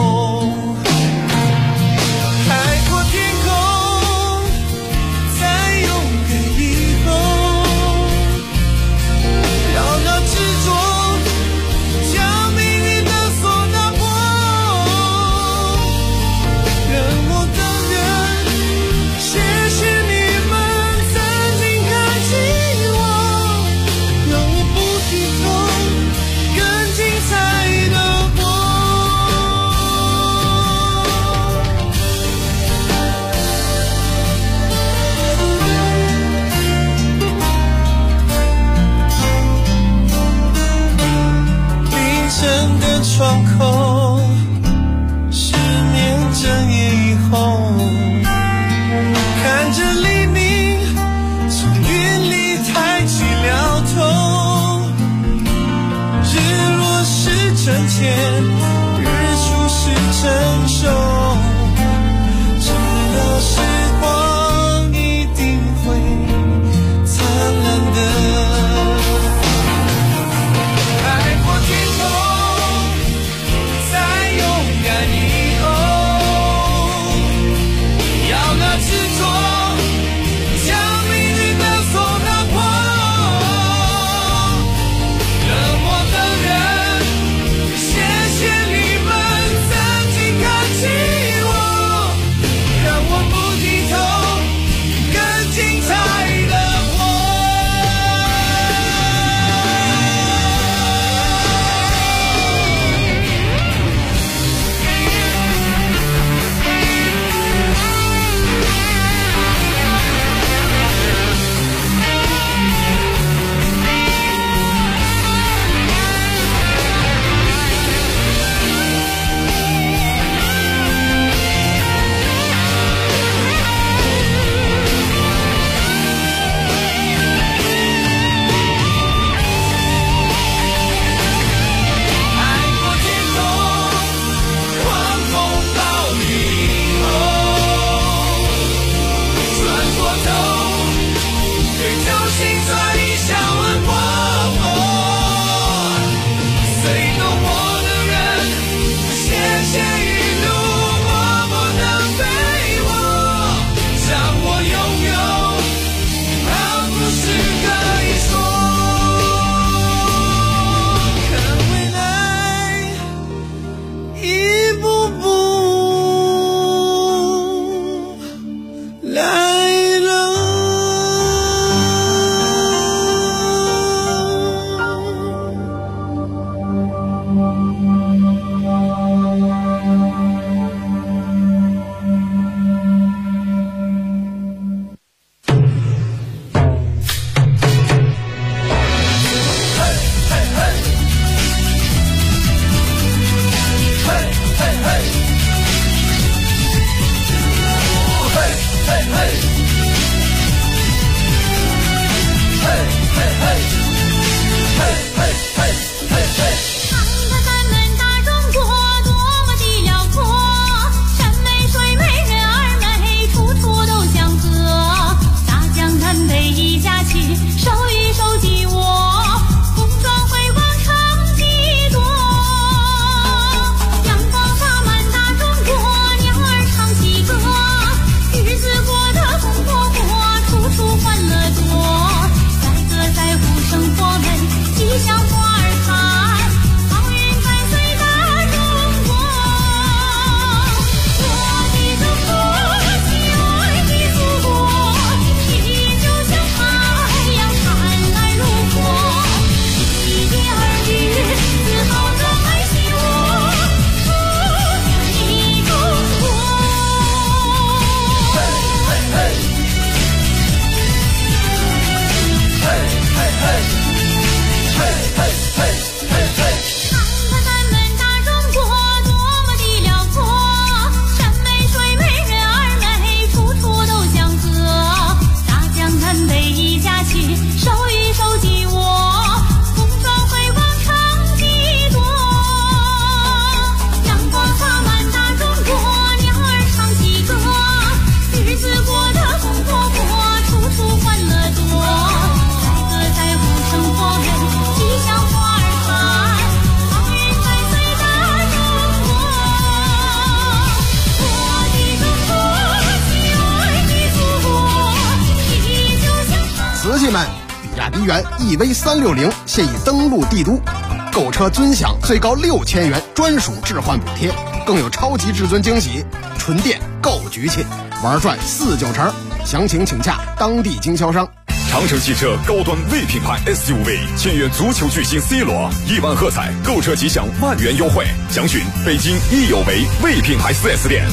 戚们，雅迪园 EV360现已登陆帝都，购车尊享最高6000元专属置换补贴，更有超级至尊惊喜，纯电够局气，玩转4-9成。详情请洽当地经销商。 长城汽车高端 V 品牌 SUV 签约足球巨星 C 罗，1万喝彩，购车即享万元优惠。详询北京益有为 V 品牌 4S 店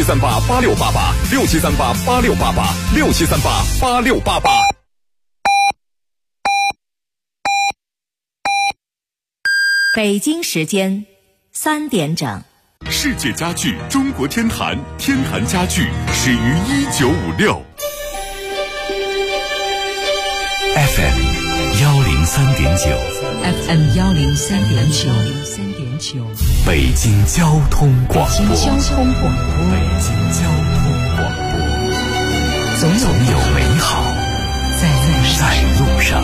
，67388688，67388688，67388688。 北京时间3点整。 世界家具中国天坛，天坛家具始于1956。 FM 103.9 FM 103.9 北京交通广播。 北京交通广播，总有美好在路上。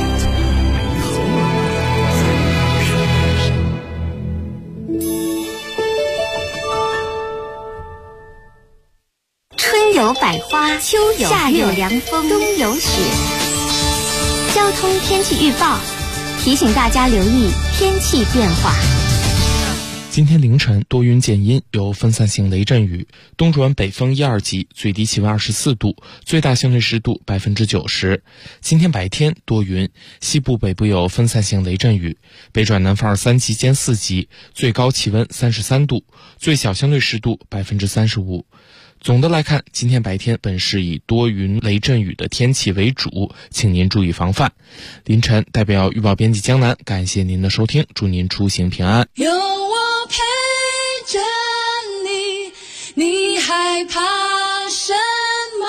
春有百花，秋有夏有凉风，冬有雪。交通天气预报提醒大家留意天气变化。 今天凌晨多云见阴，有分散性雷阵雨，东转北风1、2级，最低气温24度，最大相对湿度90%。今天白天多云，西部北部有分散性雷阵雨，北转南风2、3级兼4级，最高气温33度，最小相对湿度35%。总的来看，今天白天本是以多云雷阵雨的天气为主，请您注意防范。凌晨代表预报编辑江南，感谢您的收听，祝您出行平安。 有我陪着你，你害怕什么？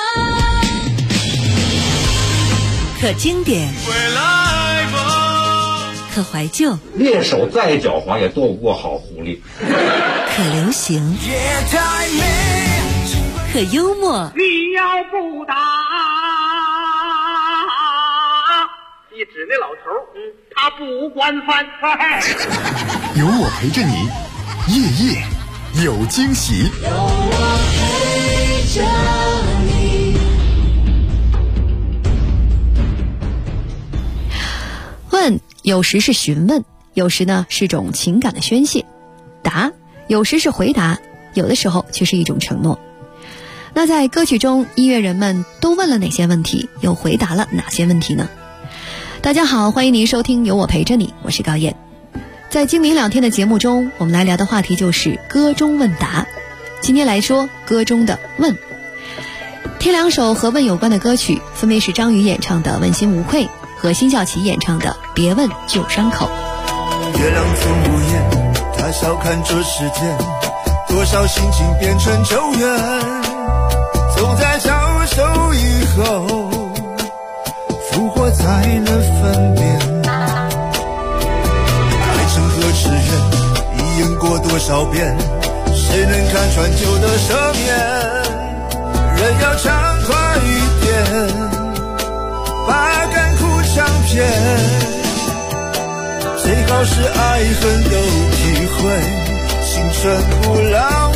可经典，可怀旧， 猎手再狡猾也斗不过好狐狸。 可流行，可幽默。 你要不打，一指那老头，他不管饭。 有我陪着你，夜夜有惊喜。 有我陪着你。 问有时是询问，有时呢是种情感的宣泄；答有时是回答，有的时候却是一种承诺。那在歌曲中，音乐人们都问了哪些问题，又回答了哪些问题呢？大家好，欢迎您收听有我陪着你，我是高燕。在今明2天的节目中，我们来聊的话题就是歌中问答。今天来说歌中的问。听2首和问有关的歌曲，分别是张宇演唱的《问心无愧》和辛晓琪演唱的《别问旧伤口》。 月亮从无言，他笑看这世间，多少心情变成咒怨。总在交手以后，复活才能分辨。爱情和誓言，一演过多少遍，谁能看穿旧的赦免？人要畅快一点，把干苦尝遍。最好是爱恨都体会，青春不浪费。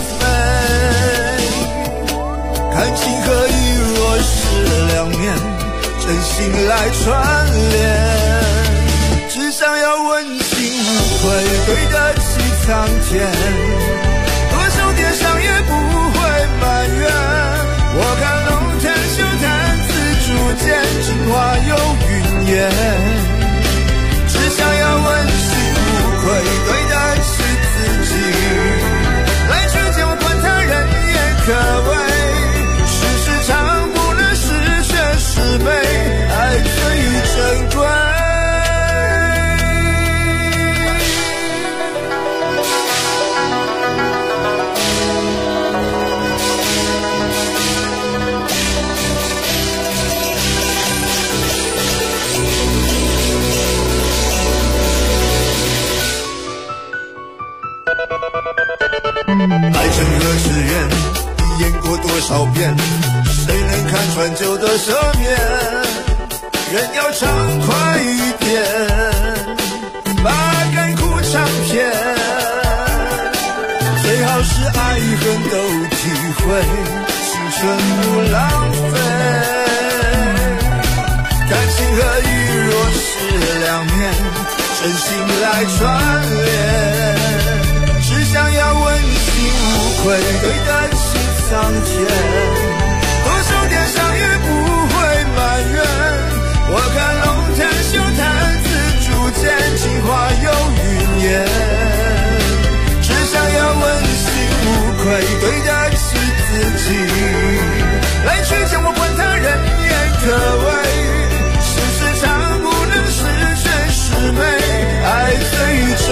感情可以若是两面，真心来串联。只想要问心无愧，对得起苍天。多少天上也不会埋怨。我看龙潭秀谈字逐渐情话有云烟。只想要问心无愧，对得起自己。来世间我管他人言可畏，世事长不能十全十美，爱最珍贵。爱情和誓言，演过多少遍，谁能看穿旧的赦免？人要畅快一点，把甘苦尝遍。最好是爱恨都体会，青春不浪费。 感情和意若是两面，真心来串联，只想要问心无愧，对得起苍天。多少天相遇不会埋怨，我看龙潭秀谈自逐渐，情话有云烟。只想要问心无愧，对得起自己，来去间我管他人言可畏，世事常不能十全十美，爱最珍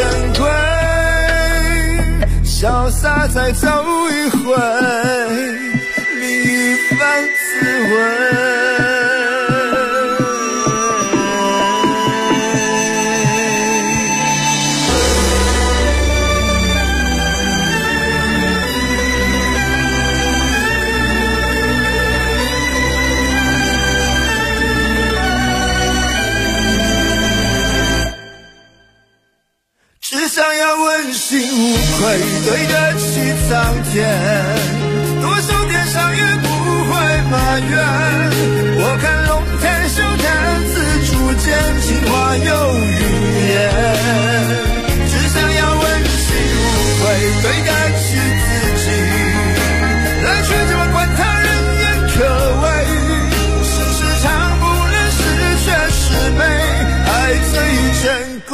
贵，潇洒再走一回，另一番滋味。只想要问心无愧，对得起苍天。多少天相遇不会埋怨，我看龙潭秀谈自逐渐，情话有云烟。只想要问心无愧，对得起自己，来去怎么管他人言可畏，世事常不能十全十美，爱最珍贵。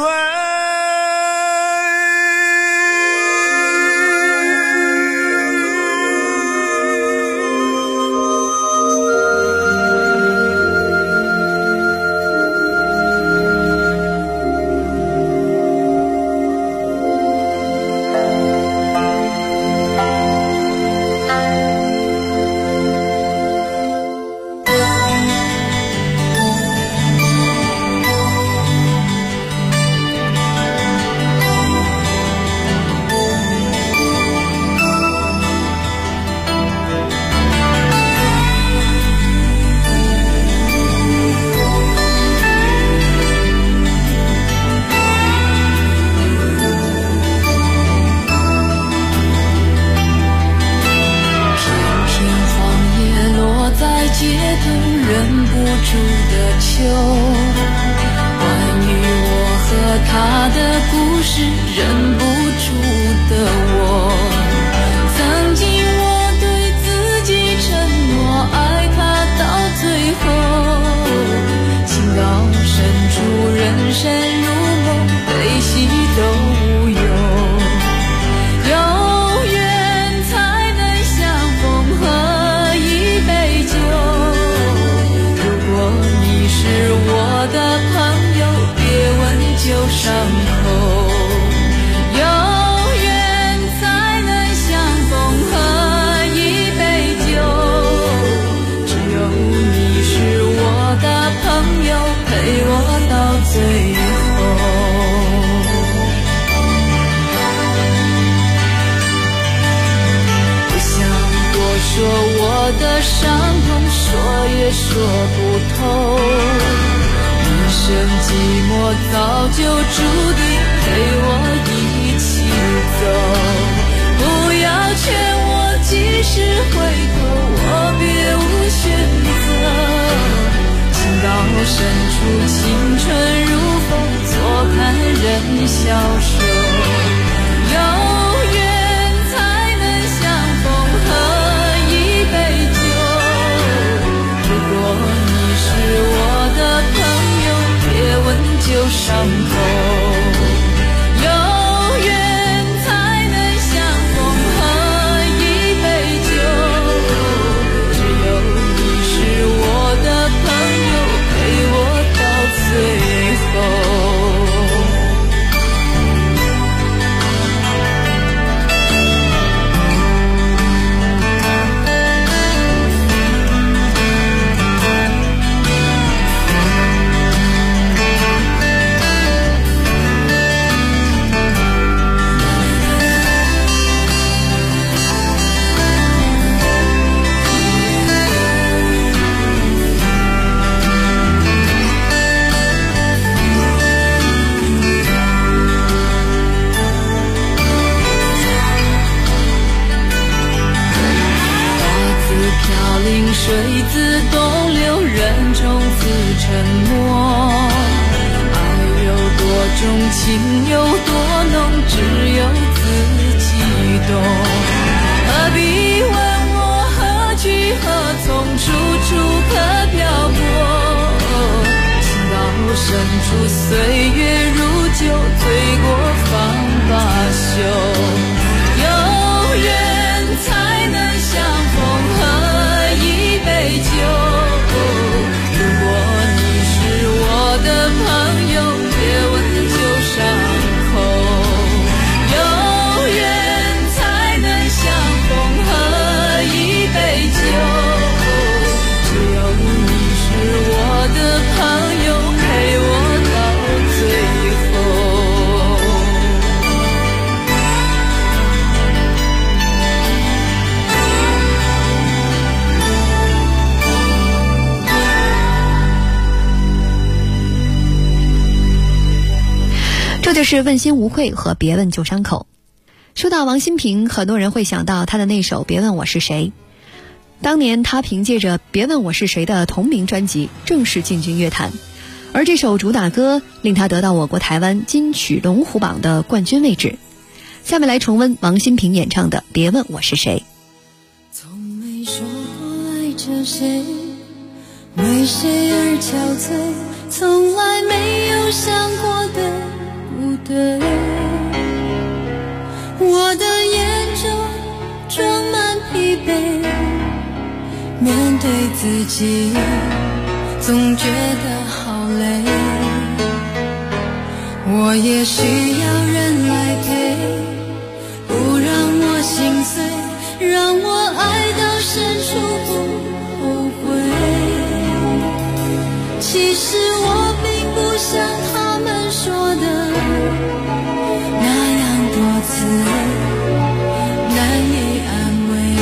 水自东流，人从此成沉默。爱有多重情有多浓，只有自己懂。何必问我何去何从，处处可漂泊。情到深处岁月如酒，醉过方罢休。有缘才能相逢，喝一杯酒。如果你是我的朋友，别问旧伤口。有缘才能相逢，喝一杯酒。只有你是我的朋友，陪我到最后。 这就是问心无愧和别问旧伤口。说到王心平，很多人会想到他的那首《别问我是谁》。当年他凭借着《别问我是谁》的同名专辑正式进军乐坛，而这首主打歌令他得到我国台湾金曲龙虎榜的冠军位置。下面来重温王心平演唱的《别问我是谁》。 从没说过爱着谁，为谁而憔悴，从来没有想过的不对。我的眼中装满疲惫，面对自己总觉得好累。我也需要人来陪，不让我心碎，让我爱到深处不后悔。其实我并不像他们说的那样多刺，难以安慰。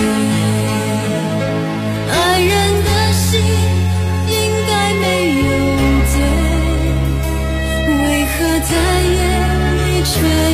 爱人的心应该没有罪，为何在夜里却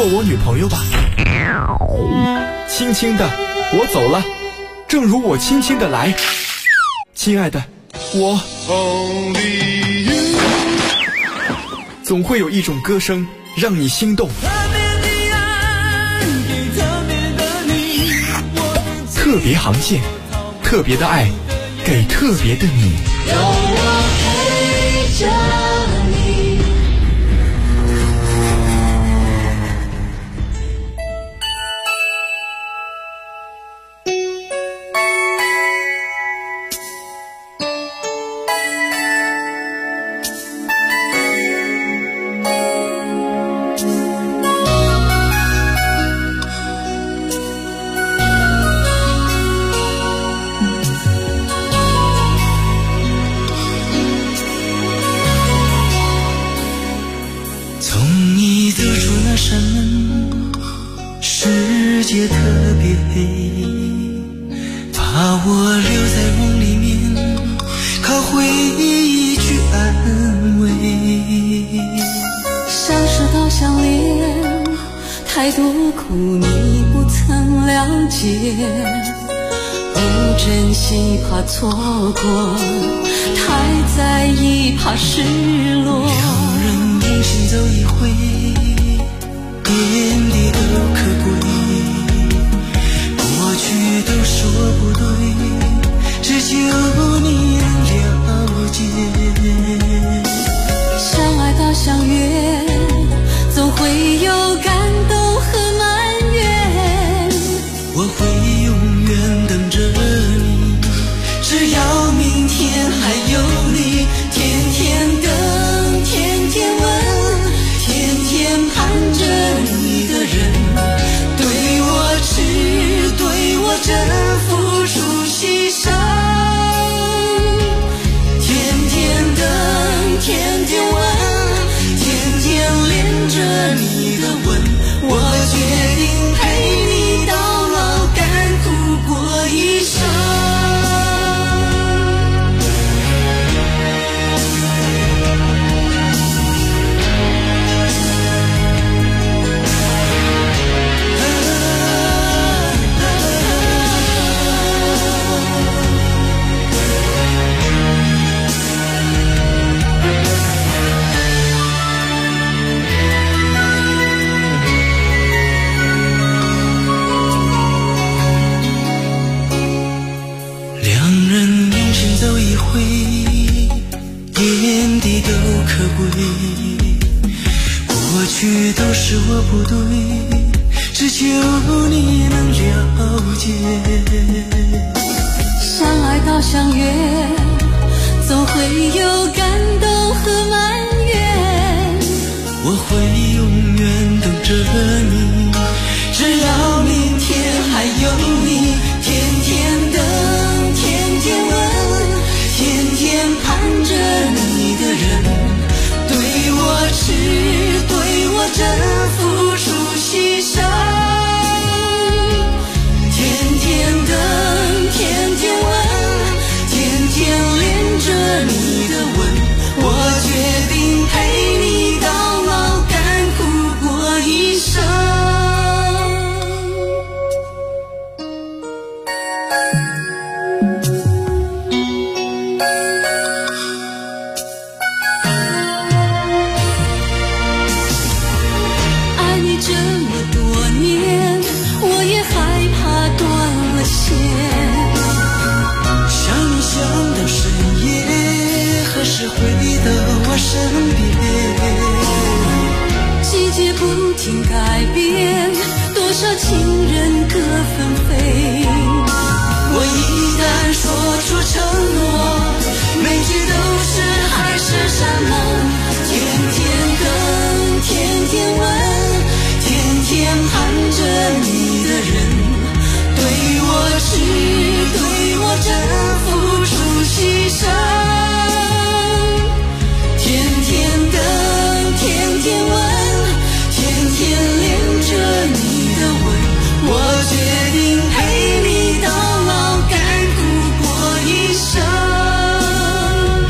做我女朋友吧。轻轻的，我走了，正如我轻轻的来。亲爱的，我总会有一种歌声让你心动。特别航线，特别的爱，给特别的你。 有我陪着你。 世界特别黑，把我留在梦里面，靠回忆去安慰。 像是道相恋，太多苦你不曾了解，不珍惜怕错过，太在意怕失落。 两人用心走一回，点滴都可贵，过去都说不对，只求你能了解。 相爱到相约，总会有感动和埋怨， 我会永远等着你，只要明天还有你，天天等，天天问，天天盼着你的人，对我痴，对我真，付出牺牲，天天等，天天问，天天恋着你的吻，我决定陪你到老，甘苦过一生。走一回，点滴都可贵，过去都是我不对，只求你能了解。 相爱到相约，总会有感动和埋怨， 我会永远等着你，只要明天还有你，天天等，天天问，天天盼着你的人，对我痴，对我真，付出牺牲，天天等，天天问，天天恋着你的吻，我决定陪你到老，甘苦过一生。是回到我身边， 季节不停改变，多少情人各纷飞。 我一旦说出承诺，每句都是海誓山盟，天天等，天天问，天天盼着你的人，对我痴，对我真，付出牺牲，天天等，天天问，天天恋着你的吻，我决定陪你到老，甘苦过一生。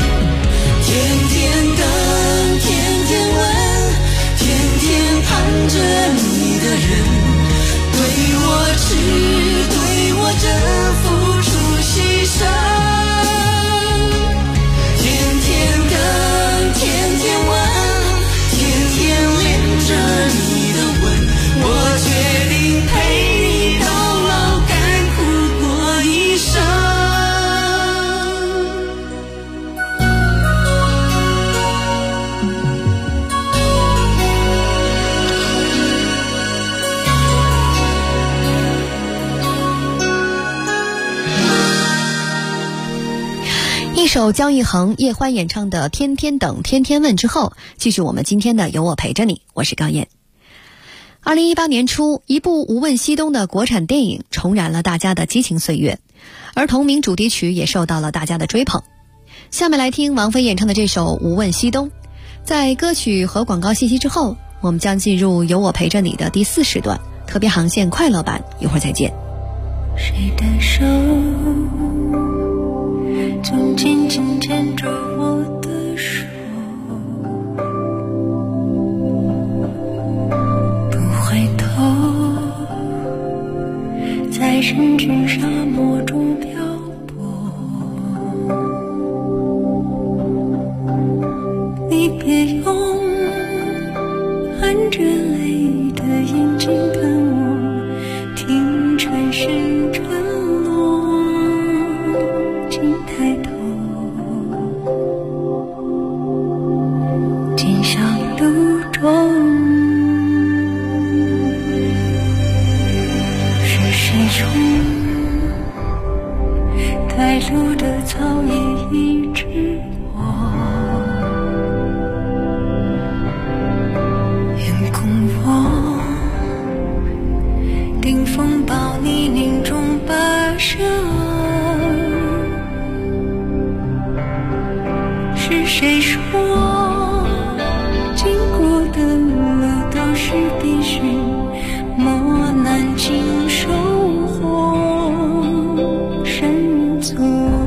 首姜育恒、叶欢演唱的《天天等天天问》之后，继续我们今天的有我陪着你，我是高燕。2018年初，一部《无问西东》的国产电影重燃了大家的激情岁月，而同名主题曲也受到了大家的追捧。下面来听王菲演唱的这首《无问西东》。在歌曲和广告信息之后，我们将进入有我陪着你的第4时段特别航线快乐版，一会儿再见。 谁的手总紧紧牵着我的手，不回头，在人群沙漠中漂泊。你别用含着泪的眼睛看我，听城市沉落，请抬头，今宵路中是谁冲带路的草也一直我，眼空我顶风暴泥泞中跋涉，是谁说经过的路都是必须磨难经收获，深足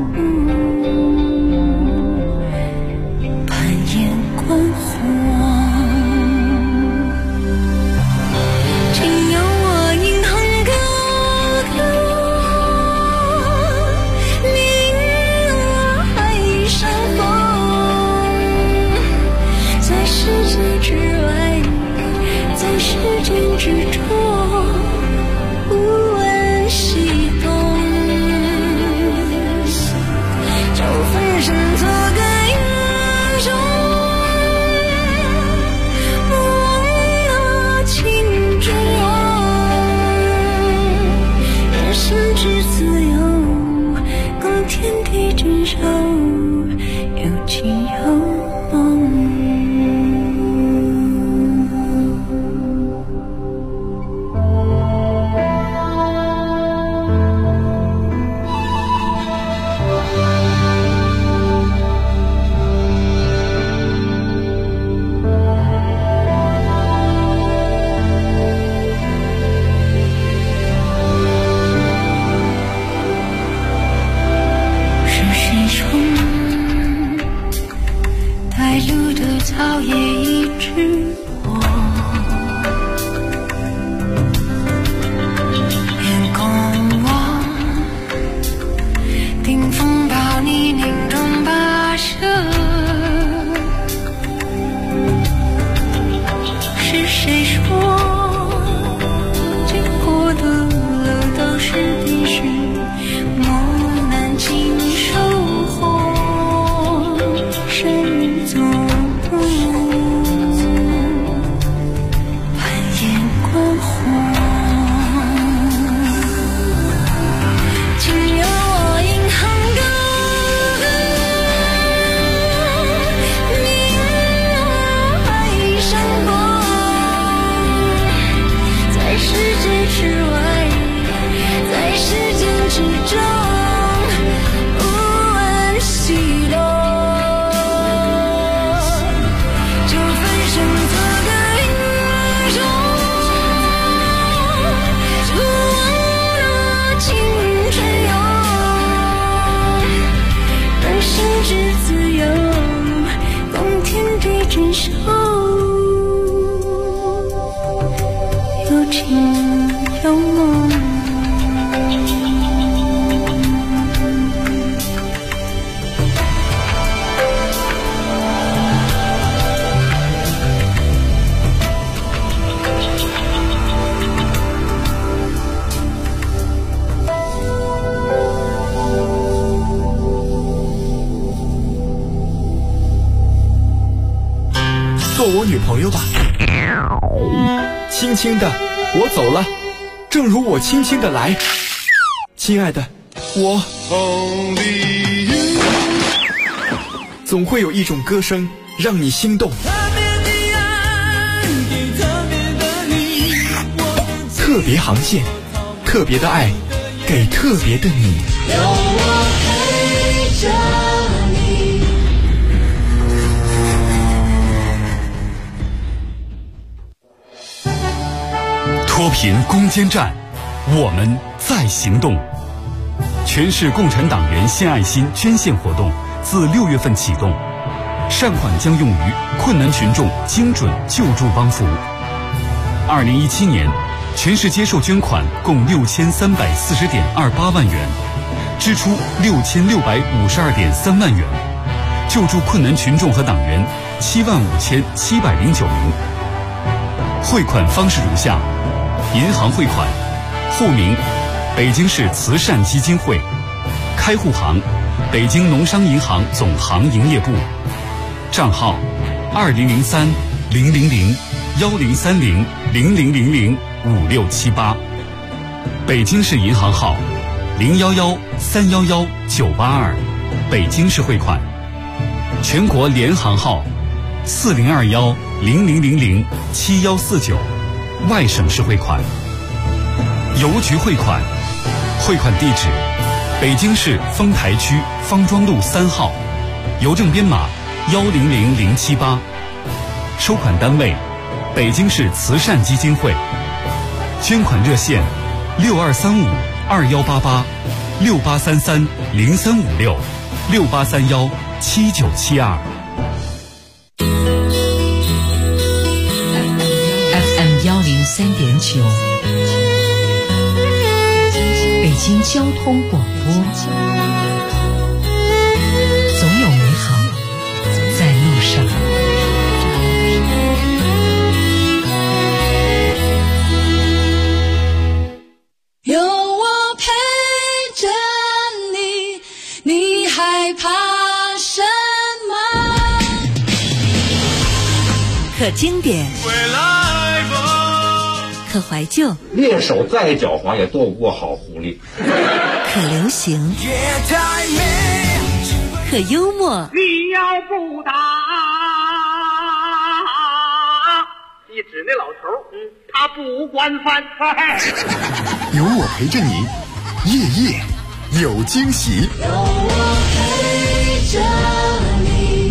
攀岩观火，请由我引吭高歌，你我海上风，在世界之外，在时间之中，无问西东，就分身做个英雄，不忘青春梦，人生之自由，共天地之手，有情有梦。是谁冲带路的草也一直我，眼光我顶风暴泥泞中跋涉，是谁说经过的路都是必须磨难经收获，深足攀岩观火，请由我引吭高歌，你我海上风，在世界之外，在时间之中，无问西东，就分身做个英雄，不忘那青春勇，人生之自由，共天地之手，有情有梦。 做我女朋友吧，轻轻的我走了，正如我轻轻的来，亲爱的，我总会有一种歌声让你心动。特别航线，特别的爱，给特别的你。 有我陪着你。 脱贫攻坚战，我们在行动。全市共产党员献爱心捐献活动自6月份启动，善款将用于困难群众精准救助帮扶。2017年，全市接受捐款共6340.28万元，支出6652.3万元，救助困难群众和党员75709名。汇款方式如下：银行汇款，户名北京市慈善基金会，开户行北京农商银行总行营业部，账号20030010300000005678，北京市银行号011311982，北京市汇款，全国联行号402100007149，外省市汇款。邮局汇款，汇款地址北京市丰台区方庄路3号，邮政编码100078，收款单位北京市慈善基金会，捐款热线6235-2833-0356-6831-7972。 FM 103.9，北京交通广播，总有美好在路上。 有我陪着你，你害怕什么？ 可经典，可怀旧， 猎手再狡猾也斗不过好狐狸。 可流行，可幽默。 你要不打，你指那老头，他不惯犯。 有我陪着你，夜夜有惊喜。 有我陪着你。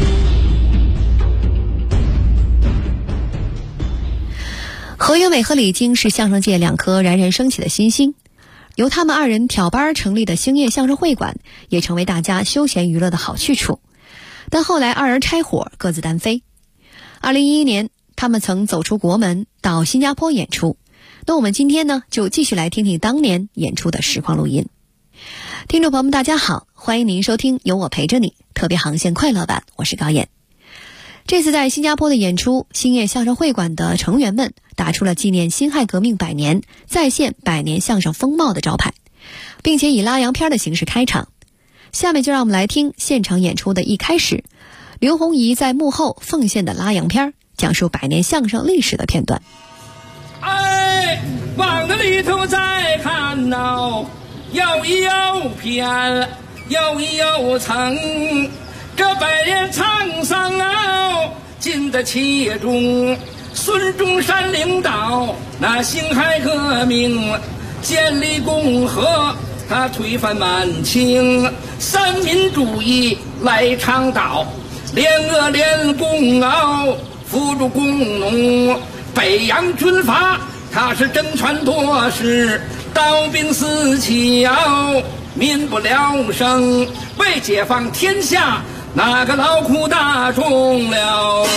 何云伟和李菁是相声界2颗冉冉升起的新星，由他们2人挑班成立的兴业相声会馆也成为大家休闲娱乐的好去处。但后来2人拆伙，各自单飞。2011年，他们曾走出国门到新加坡演出。那我们今天呢，就继续来听听当年演出的实况录音。听众朋友们，大家好，欢迎您收听有我陪着你特别航线快乐版，我是高燕。这次在新加坡的演出，兴业相声会馆的成员们打出了纪念辛亥革命100年，再现100年相声风貌的招牌，并且以拉洋片的形式开场。下面就让我们来听现场演出的一开始，刘洪怡在幕后奉献的拉洋片，讲述100年相声历史的片段。 哎，往那里头再看呐，有一有片，有一有层，这100年沧桑啊，经得其中。孙中山领导那辛亥革命，建立共和，他推翻满清，三民主义来倡导，联俄联共扶助工农，北洋军阀他是争权夺势，刀兵四起民不聊生，为解放天下那个劳苦大众了。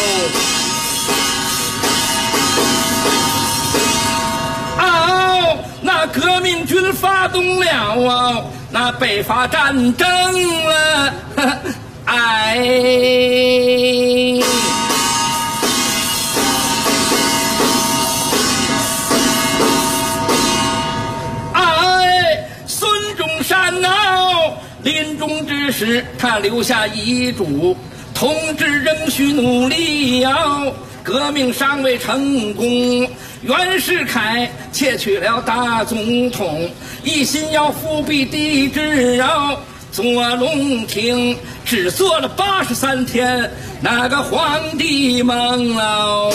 那革命军发动了那北伐战争了，哎，孙中山临终之时他留下遗嘱，同志仍需努力革命尚未成功，袁世凯窃取了大总统，一心要复辟帝制坐龙庭，只做了83天，那个皇帝梦喽。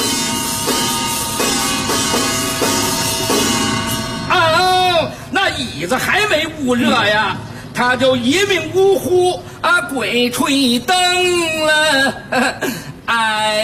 那椅子还没捂热呀，他就一命呜呼啊，鬼吹灯了，哎。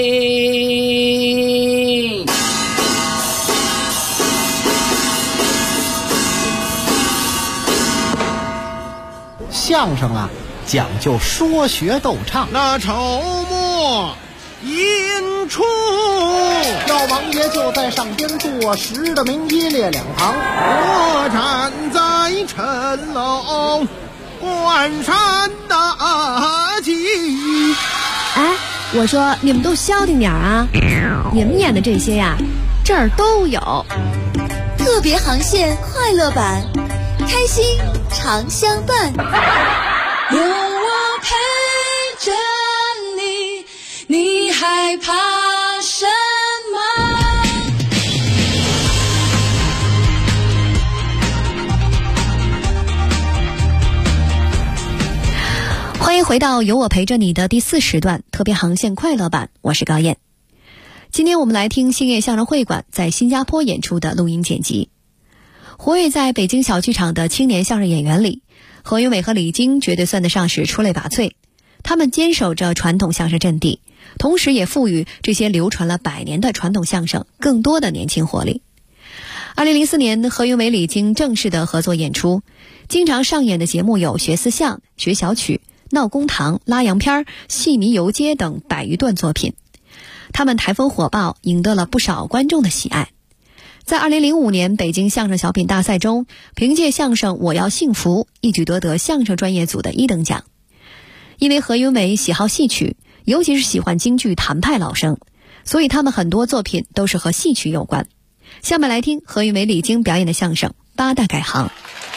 相声啊，讲究说学逗唱。 那筹末引出， 老王爷就在上边坐实的名一列两旁， 我站在谶楼观山大吉。 哎，我说你们都消停点啊！你们演的这些呀，这儿都有。 特别航线快乐版，开心常相伴。 有我陪着你，你害怕什么？ 欢迎回到有我陪着你的第4时段特别航线快乐版，我是高燕。今天我们来听星夜相声会馆在新加坡演出的录音剪辑。活跃在北京小剧场的青年相声演员里，何云伟和李菁绝对算得上是出类拔萃。他们坚守着传统相声阵地，同时也赋予这些流传了100年的传统相声更多的年轻活力。2004年，何云伟、李菁正式的合作演出，经常上演的节目有学四相、学小曲、闹公堂、拉洋片、戏迷游街等100余段作品。他们台风火爆，赢得了不少观众的喜爱。在2005年北京相声小品大赛中，凭借相声《我要幸福》一举夺得相声专业组的1等奖。因为何云伟喜好戏曲，尤其是喜欢京剧谭派老生，所以他们很多作品都是和戏曲有关。下面来听何云伟、李菁表演的相声《八大改行》。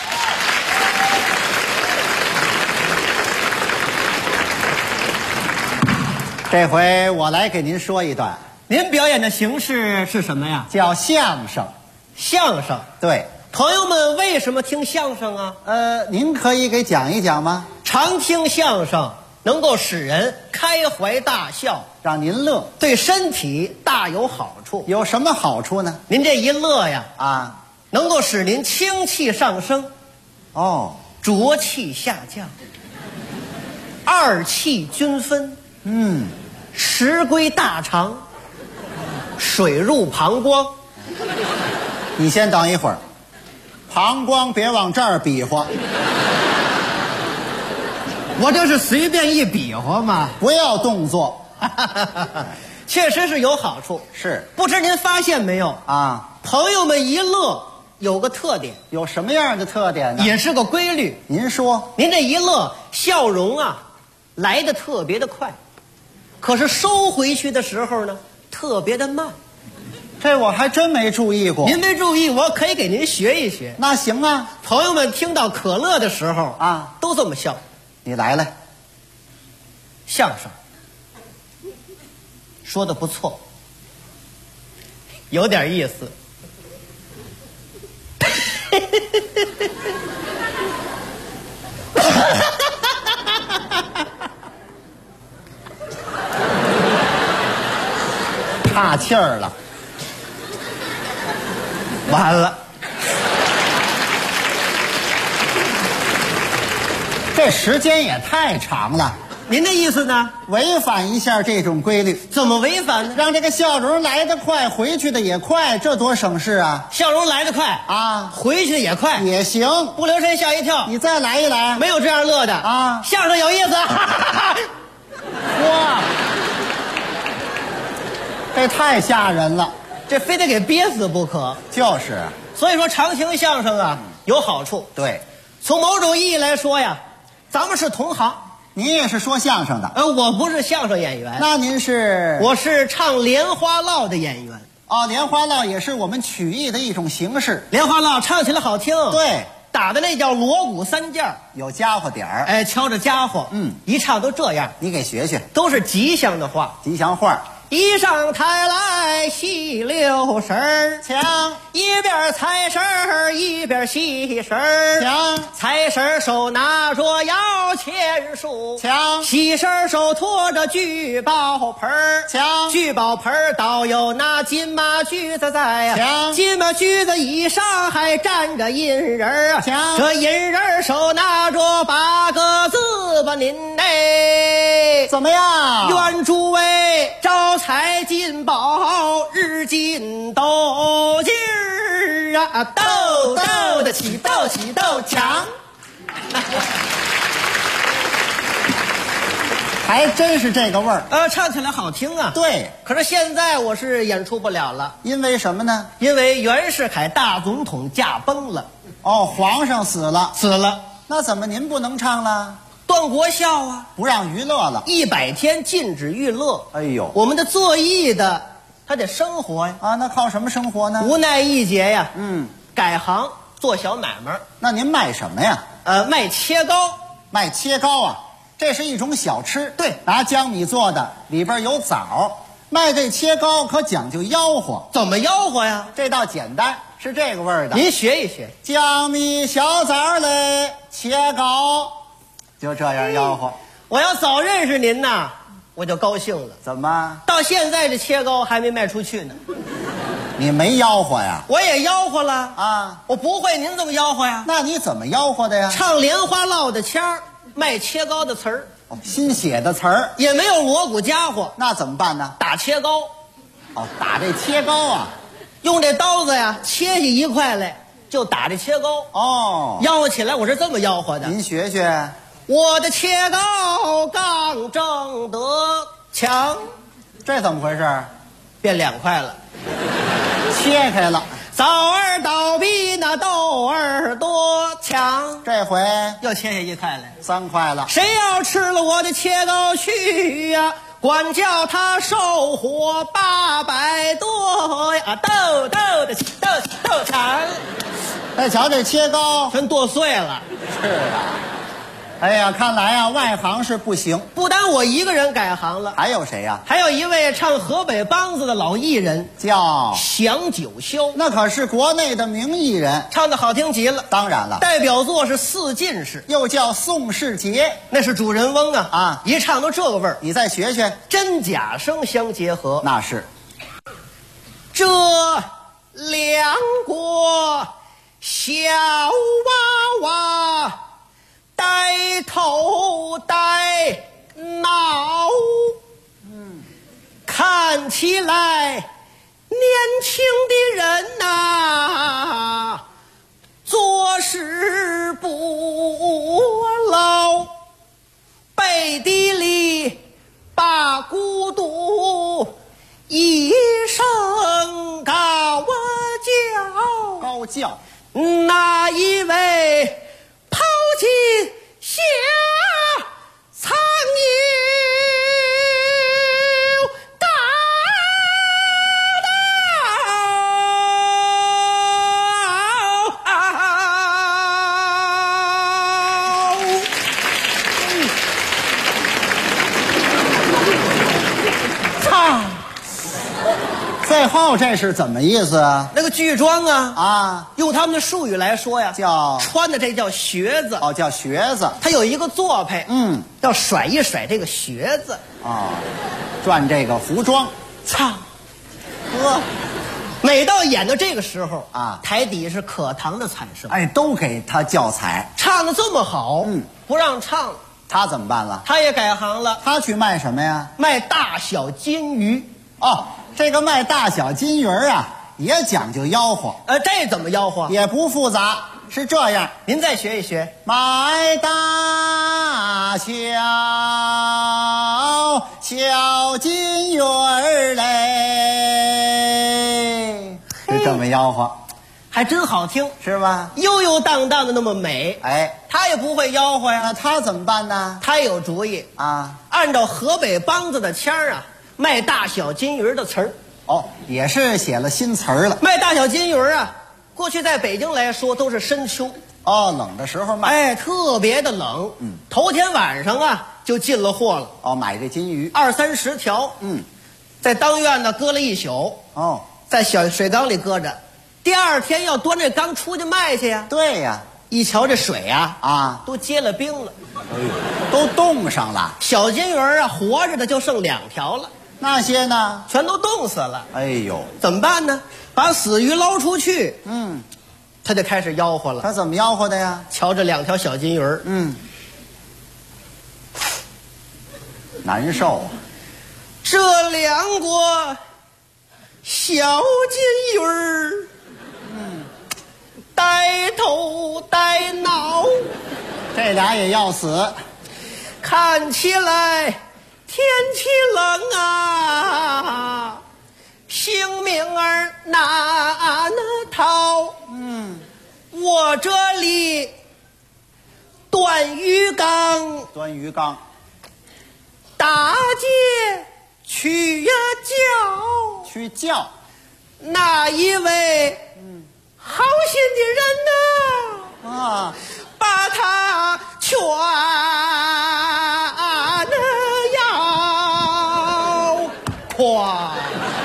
这回我来给您说一段。 您表演的形式是什么呀？ 叫相声。 相声， 对。 朋友们为什么听相声啊？ 您可以给讲一讲吗？ 常听相声能够使人开怀大笑， 让您乐， 对身体大有好处。 有什么好处呢？ 您这一乐呀，能够使您清气上升，浊气下降，二气均分，食归大肠，水入膀胱。 你先等一会儿，膀胱别往这儿比划。 我这是随便一比划嘛， 不要动作。 确实是有好处。 是， 不知您发现没有啊？ 朋友们一乐有个特点。 有什么样的特点呢？ 也是个规律。 您说。 您这一乐，笑容啊来得特别的快，可是收回去的时候呢特别的慢。 这我还真没注意过。 您没注意，我可以给您学一学。 那行啊。 朋友们听到可乐的时候啊都这么笑。 你来了。 相声说得不错，有点意思。 岔气儿了， 完了。 这时间也太长了。 您的意思呢？ 违反一下这种规律。 怎么违反呢？ 让这个笑容来得快，回去的也快，这多省事啊！ 笑容来得快啊， 回去的也快， 也行， 不留神吓一跳。 你再来一来。 没有这样乐的啊！ 相声有意思。 哇，这太吓人了， 这非得给憋死不可。 就是， 所以说常听相声啊有好处。 对， 从某种意义来说呀，咱们是同行。 您也是说相声的？ 我不是相声演员。 那您是？ 我是唱莲花落的演员。 莲花落也是我们曲艺的一种形式。 莲花落唱起来好听。 对， 打的那叫锣鼓3件， 有家伙点儿。 敲着家伙，一唱都这样。 你给学学， 都是吉祥的话。 吉祥话， 一上台来戏六神儿， 强， 一边财神儿一边戏神儿， 强， 财神儿手拿着摇钱树， 强， 戏神儿手托着聚宝盆儿， 强， 聚宝盆儿倒有那金马驹子在呀， 强， 金马驹子以上还站着银人儿啊， 强， 这银人儿手拿着8个字吧，您哎怎么样？ 愿诸位招财进宝，日进斗金儿啊，斗斗的起斗起斗强。 还真是这个味儿。 唱起来好听啊。 对， 可是现在我是演出不了了。 因为什么呢？ 因为袁世凯大总统驾崩了。 哦，皇上死了。 死了。 那怎么您不能唱了？ 断国孝啊， 不让娱乐了 ，100天禁止娱乐。 哎呦， 我们的做艺的他得生活呀。 啊，那靠什么生活呢？ 无奈一劫呀。改行做小买卖。 那您卖什么呀？ 卖切糕。 卖切糕啊，这是一种小吃。 对， 拿江米做的，里边有枣。卖这切糕可讲究吆喝。 怎么吆喝呀？ 这倒简单，是这个味儿的。 您学一学。 江米小枣嘞，切糕。就这样吆喝。 我要早认识您呐，我就高兴了。 怎么？ 到现在这切糕还没卖出去呢。 你没吆喝呀？ 我也吆喝了啊！ 我不会您怎么吆喝呀？ 那你怎么吆喝的呀？ 唱莲花落的腔儿，卖切糕的词儿。 哦，新写的词儿， 也没有锣鼓家伙， 那怎么办呢？ 打切糕。 哦，打这切糕啊， 用这刀子呀切下一块来，就打这切糕。 哦， 吆喝起来我是这么吆喝的。 您学学。 我的切糕刚正得强， 这怎么回事？ 变2块了， 切开了。 枣儿倒比那豆儿多强， 这回又切下1块来 ，3块了。 谁要吃了我的切糕去呀，管叫他收获800多呀，豆豆的豆豆强。 再瞧这切糕全剁碎了。 是啊。哎呀，看来啊，外行是不行。 不单我一个人改行了， 还有谁呀？ 还有一位唱河北梆子的老艺人， 叫祥九霄。 那可是国内的名艺人， 唱的好听极了。 当然了， 代表作是《四进士》， 又叫宋世杰， 那是主人翁啊！ 啊， 一唱都这个味儿。 你再学学， 真假声相结合。 那是。 这两国小娃娃呆头呆脑，看起来年轻的人呐，做事不牢，背地里把孤独一声高叫， 那一位抛进下苍牛高最后这是怎么意思啊？ 那个剧装啊， 用他们的术语来说呀， 叫穿的这叫靴子。 哦，叫靴子。 它有一个做派，要甩一甩这个靴子。 转这个服装。 每到演到这个时候啊， 台底是可堂的惨声。 哎，都给他教材， 唱的这么好，不让唱了， 他怎么办了？ 他也改行了， 他去卖什么呀？ 卖大小金鱼。 哦，这个卖大小金鱼啊，也讲究吆喝。 这怎么吆喝？ 也不复杂，是这样。 您再学一学。 卖大小金鱼儿嘞，是这么吆喝， 还真好听， 是吧？ 悠悠荡荡的那么美。 哎， 他也不会吆喝呀， 那他怎么办呢？ 他有主意啊， 按照河北梆子的腔儿啊，卖大小金鱼的词儿。 哦，也是写了新词儿了。 卖大小金鱼啊，过去在北京来说都是深秋。 冷的时候卖。 哎，特别的冷。头天晚上啊就进了货了。 买这金鱼 20-30条。 在当院呢搁了一宿。 哦， 在小水缸里搁着，第二天要端这缸出去卖去呀。 对呀， 一瞧这水啊，都结了冰了， 都冻上了。 小金鱼啊，活着的就剩2条了， 那些呢， 全都冻死了。 哎呦， 怎么办呢？把死鱼捞出去。他就开始吆喝了。 他怎么吆喝的呀？ 瞧这2条小金鱼， 难受啊。 这2个小金鱼儿，呆头呆脑， 这俩也要死。 看起来天气冷啊，性命儿哪能逃？我这里端鱼缸，大街去呀去叫， 那一位好心的人呐，把他劝要夸。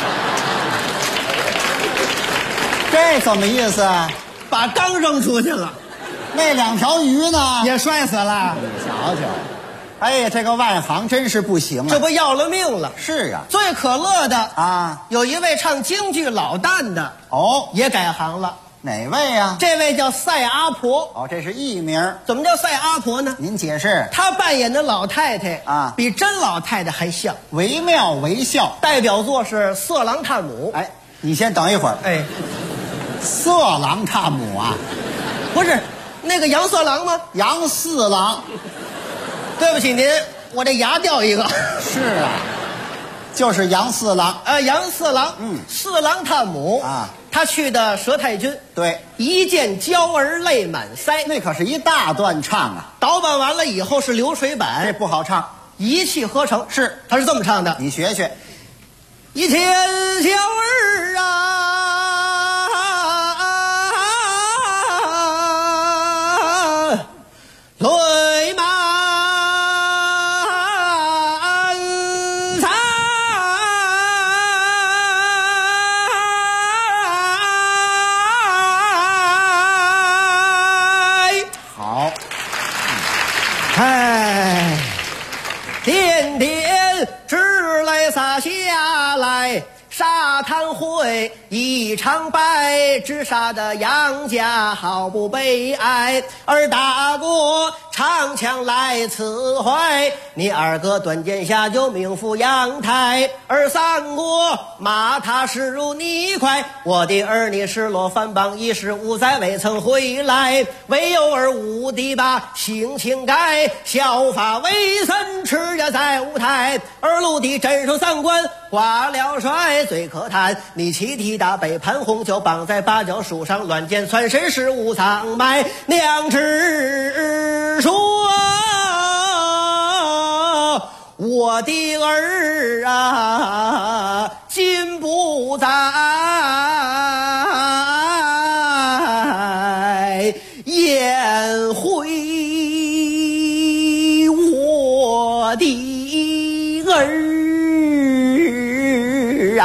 这怎么意思啊？ 把缸扔出去了， 那2条鱼呢？ 也摔死了。 你瞧瞧，哎呀，这个外行真是不行啊！ 这不要了命了？ 是啊， 最可乐的啊， 有一位唱京剧老旦的，也改行了。 哪位呀？ 这位叫赛阿婆。 这是艺名。 怎么叫赛阿婆呢？ 您解释。 她扮演的老太太啊，比真老太太还像， 惟妙惟肖。 代表作是《色狼探母》。 哎，你先等一会儿。 哎， 色狼探母啊？ 不是那个杨色狼吗？ 杨四郎。 对不起您，我这牙掉一个。 是啊，就是杨四郎。 杨四郎。四郎探母啊，他去的佘太君。 对， 一见娇儿泪满腮， 那可是一大段唱啊。 导板完了以后是流水板， 这不好唱， 一气呵成。 是， 他是这么唱的， 你学学。 一见娇儿啊，泪满腮。 好， 哎，点点之泪洒下来，沙滩会一场白，直杀的杨家毫不悲哀。而大哥长枪来刺怀，你2哥断剑下就命赴阳台。而3哥骂他势如泥块，我的儿你失落反邦已是5载未曾回来。唯有儿武帝把性情改，效法为神吃呀在舞台。而陆地镇守3关挂了帅，最可叹你欺体大背叛红酒绑在芭蕉树上，乱箭穿身是无藏埋。娘只说我的儿啊今不在，颜回我的儿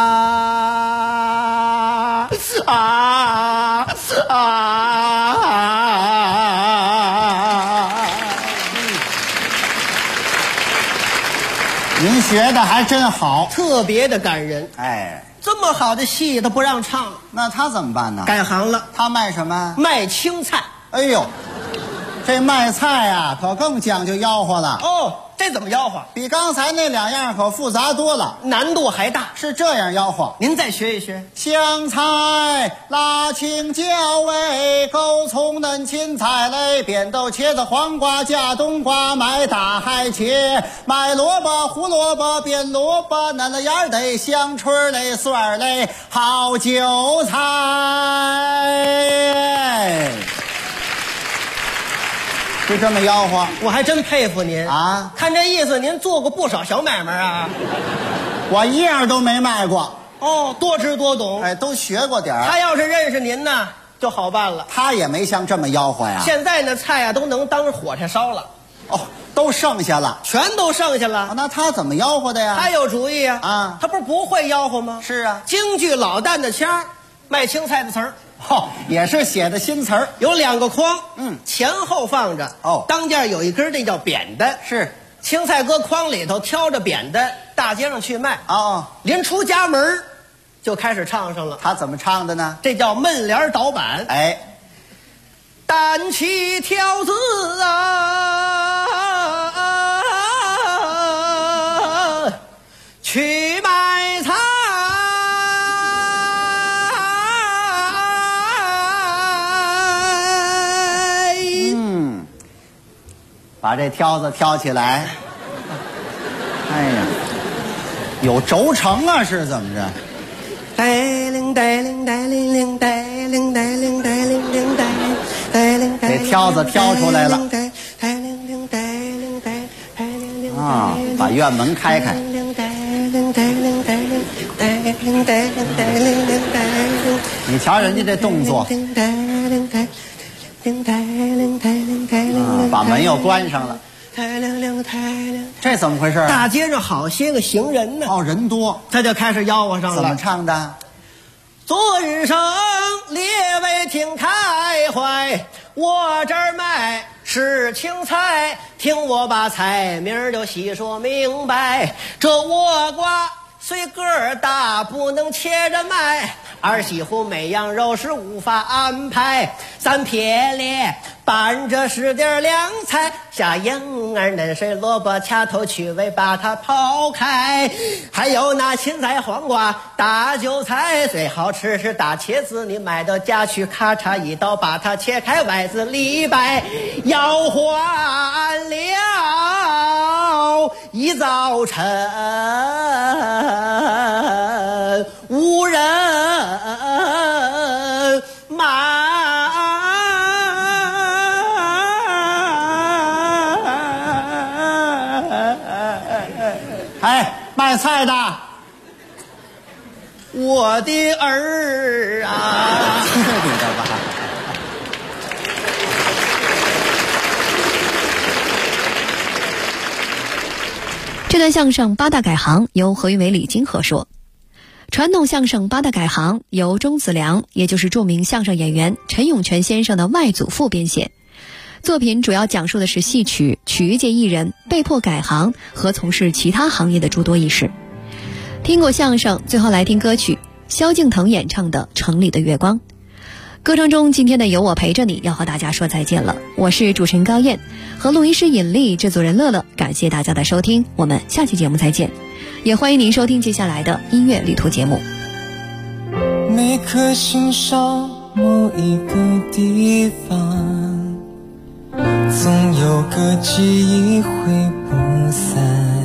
您学的还真好， 特别的感人。 哎， 这么好的戏他不让唱， 那他怎么办呢？ 改行了。 他卖什么？ 卖青菜。 哎呦，这卖菜啊可更讲究吆喝了。 这怎么吆喝？ 比刚才那2样可复杂多了， 难度还大。 是这样吆喝， 您再学一学。 香菜辣青椒味，勾葱嫩芹菜类，扁豆茄子黄瓜加冬瓜，买大海茄，买萝卜胡萝卜变萝卜，嫩了芽的香椿类蒜类好韭菜。就这么吆喝， 我还真佩服您啊！ 看这意思，您做过不少小买卖啊？ 我一样都没卖过。 多知多懂， 哎，都学过点儿。 他要是认识您呢，就好办了。 他也没像这么吆喝呀。 现在呢，菜啊都能当火柴烧了。 哦，都剩下了， 全都剩下了。 那他怎么吆喝的呀？ 他有主意啊！ 啊， 他不会吆喝吗？ 是啊， 京剧老旦的腔，卖青菜的词儿。 也是写的新词儿， 有2个筐，前后放着。当间有一根那叫扁担， 是青菜搁筐里头，挑着扁担大街上去卖。临出家门就开始唱上了。 他怎么唱的呢？ 这叫闷帘倒板。 哎， 担起挑子啊，去买菜。 把这挑子挑起来，哎呀，有轴承啊，是怎么着？ 带领带领带领领带领带领带领领带领带领， 这挑子挑出来了。啊，把院门开开。你瞧人家这动作。把门又关上了，这怎么回事？ 大街上好些个行人呢， 人多， 他就开始吆喝上了。 怎么唱的？ 昨日生列位听开怀，我这儿卖是青菜，听我把菜名就细说明白。这倭瓜虽个儿大，不能切着卖，儿媳妇每样肉是无法安排。3撇列拌着10点凉菜，下婴儿嫩水萝卜，掐头去尾把它刨开。还有那芹菜黄瓜大韭菜，最好吃是大茄子，你买到家去咔嚓一刀把它切开，外子里白。要换了一早晨，无人买。 哎，卖菜的， 我的儿啊！ 你的吧。 这段相声八大改行由何云伟、李金河说。传统相声八大改行由钟子良，也就是著名相声演员陈永泉先生的外祖父编写。作品主要讲述的是戏曲曲艺界艺人被迫改行和从事其他行业的诸多轶事。听过相声，最后来听歌曲，萧敬腾演唱的《城里的月光》。歌声中，今天的有我陪着你要和大家说再见了。我是主持人高燕，和录音师尹丽、制作人乐乐，感谢大家的收听，我们下期节目再见。也欢迎您收听接下来的音乐旅途节目。 每颗心上某一个地方，总有个记忆会不散。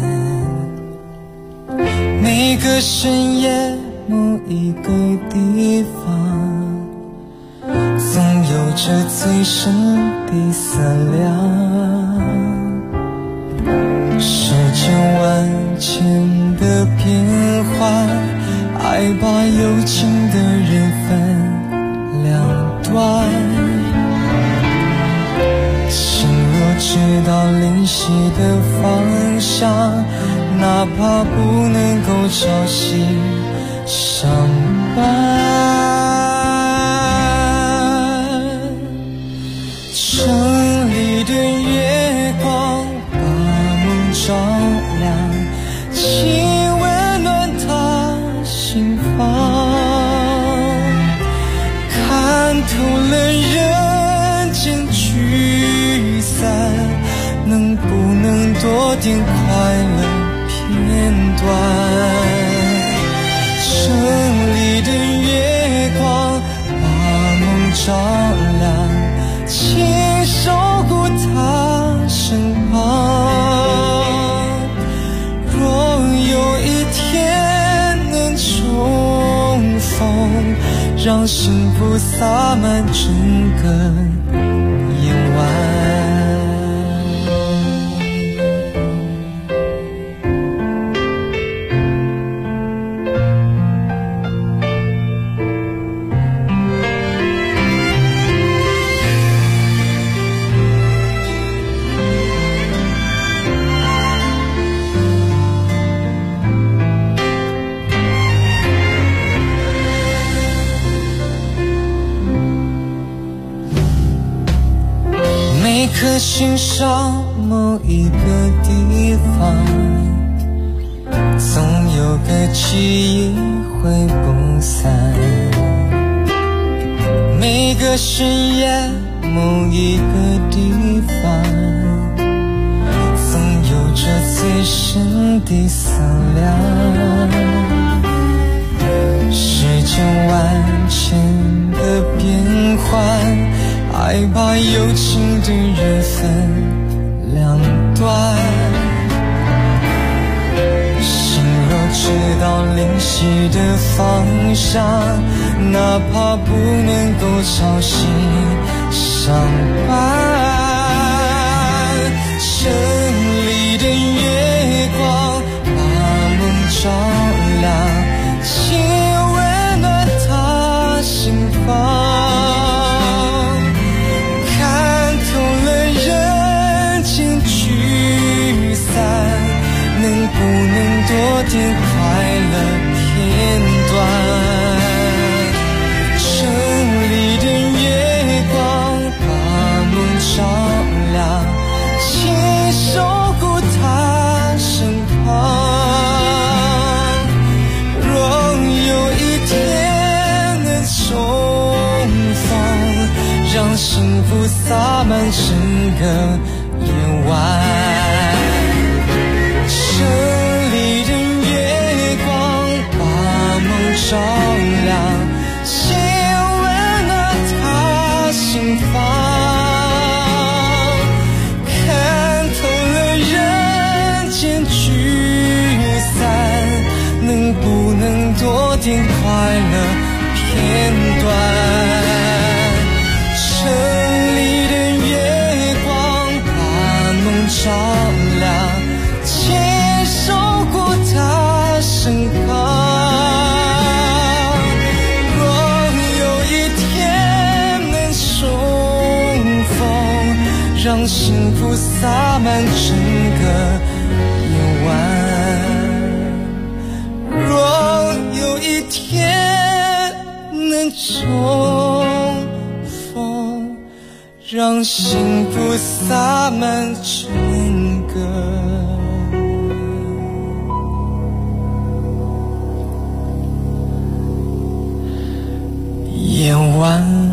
每个深夜某一个地方，总有着最深的思量。世间万千的变幻，爱把有情的人分两端。心若知道灵犀的方向，哪怕不能够朝夕相伴。城里的月光把梦照亮，请温暖他心房。看透了人间聚散，能不能多点快乐片段？城里的月光把梦照亮，请守护他身旁。若有一天能重逢，让幸福洒满整个夜晚。 心上某一个地方，总有个记忆会不散。每个深夜某一个地方，总有着最深的思量。时间万千的变换，爱把有情的人分两端。心若知道灵犀的方向，哪怕不能够朝夕相伴。城里的月光把梦照亮，请温暖他心房。看透了人间聚散，能不能多点快乐片段？城里的月光把梦照亮，请守护他身旁。若有一天能重逢，让幸福洒满整个夜晚。城里的月光把梦照亮，请温暖他心房。看透了人间聚散，能不能多点快乐片段？城里的月光把梦照亮，请守护他身旁。若有一天能重逢，让幸福洒满整个夜晚。若有一天能重逢，让幸福洒满整个夜晚。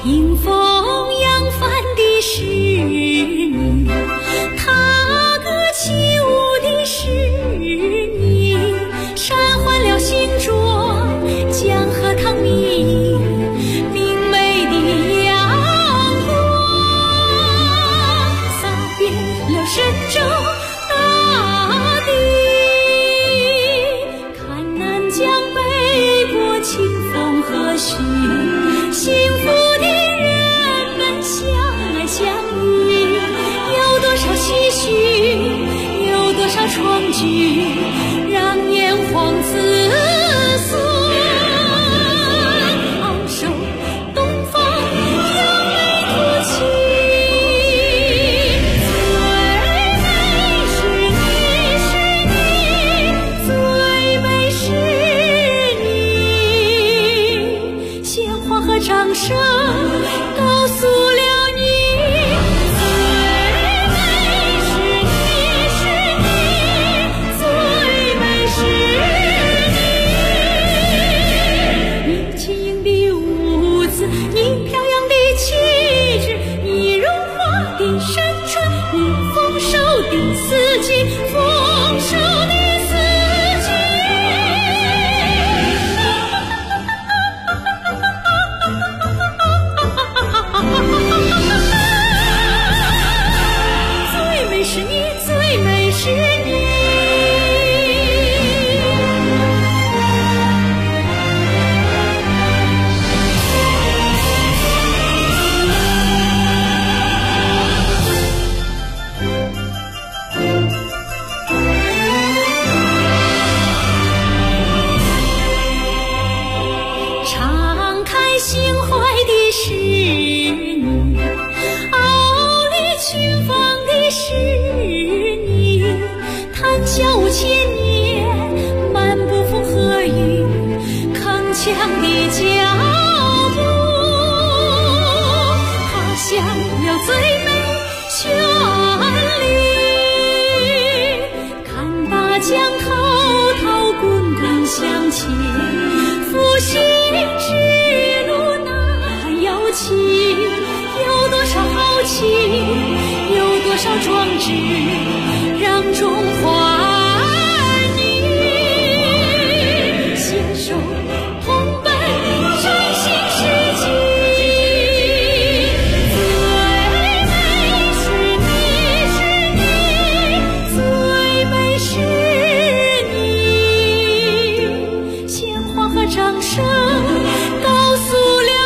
迎风扬帆的是你，踏歌起舞的是你，山换了新装，江河淌明明媚的阳光，洒遍了神州大地。看南疆北国清风和煦，幸福的人们相爱相依，有多少唏嘘，有多少创举，让炎黄子孙昂首东方扬眉吐气。最美是你，鲜花和掌声告诉了你，最美是你，你轻盈的舞姿，你飘扬的气质，你荣华的山川，你丰收的四季，丰收的四季。最美是你，最美是你。敞开心怀的是你，傲立群芳的是你，谈笑五千年，漫步风和雨，铿锵的脚步，踏响了最美旋律，看大江滔滔滚滚向前，复兴之路呐喊摇旗，有多少豪气，有多少壮志，让中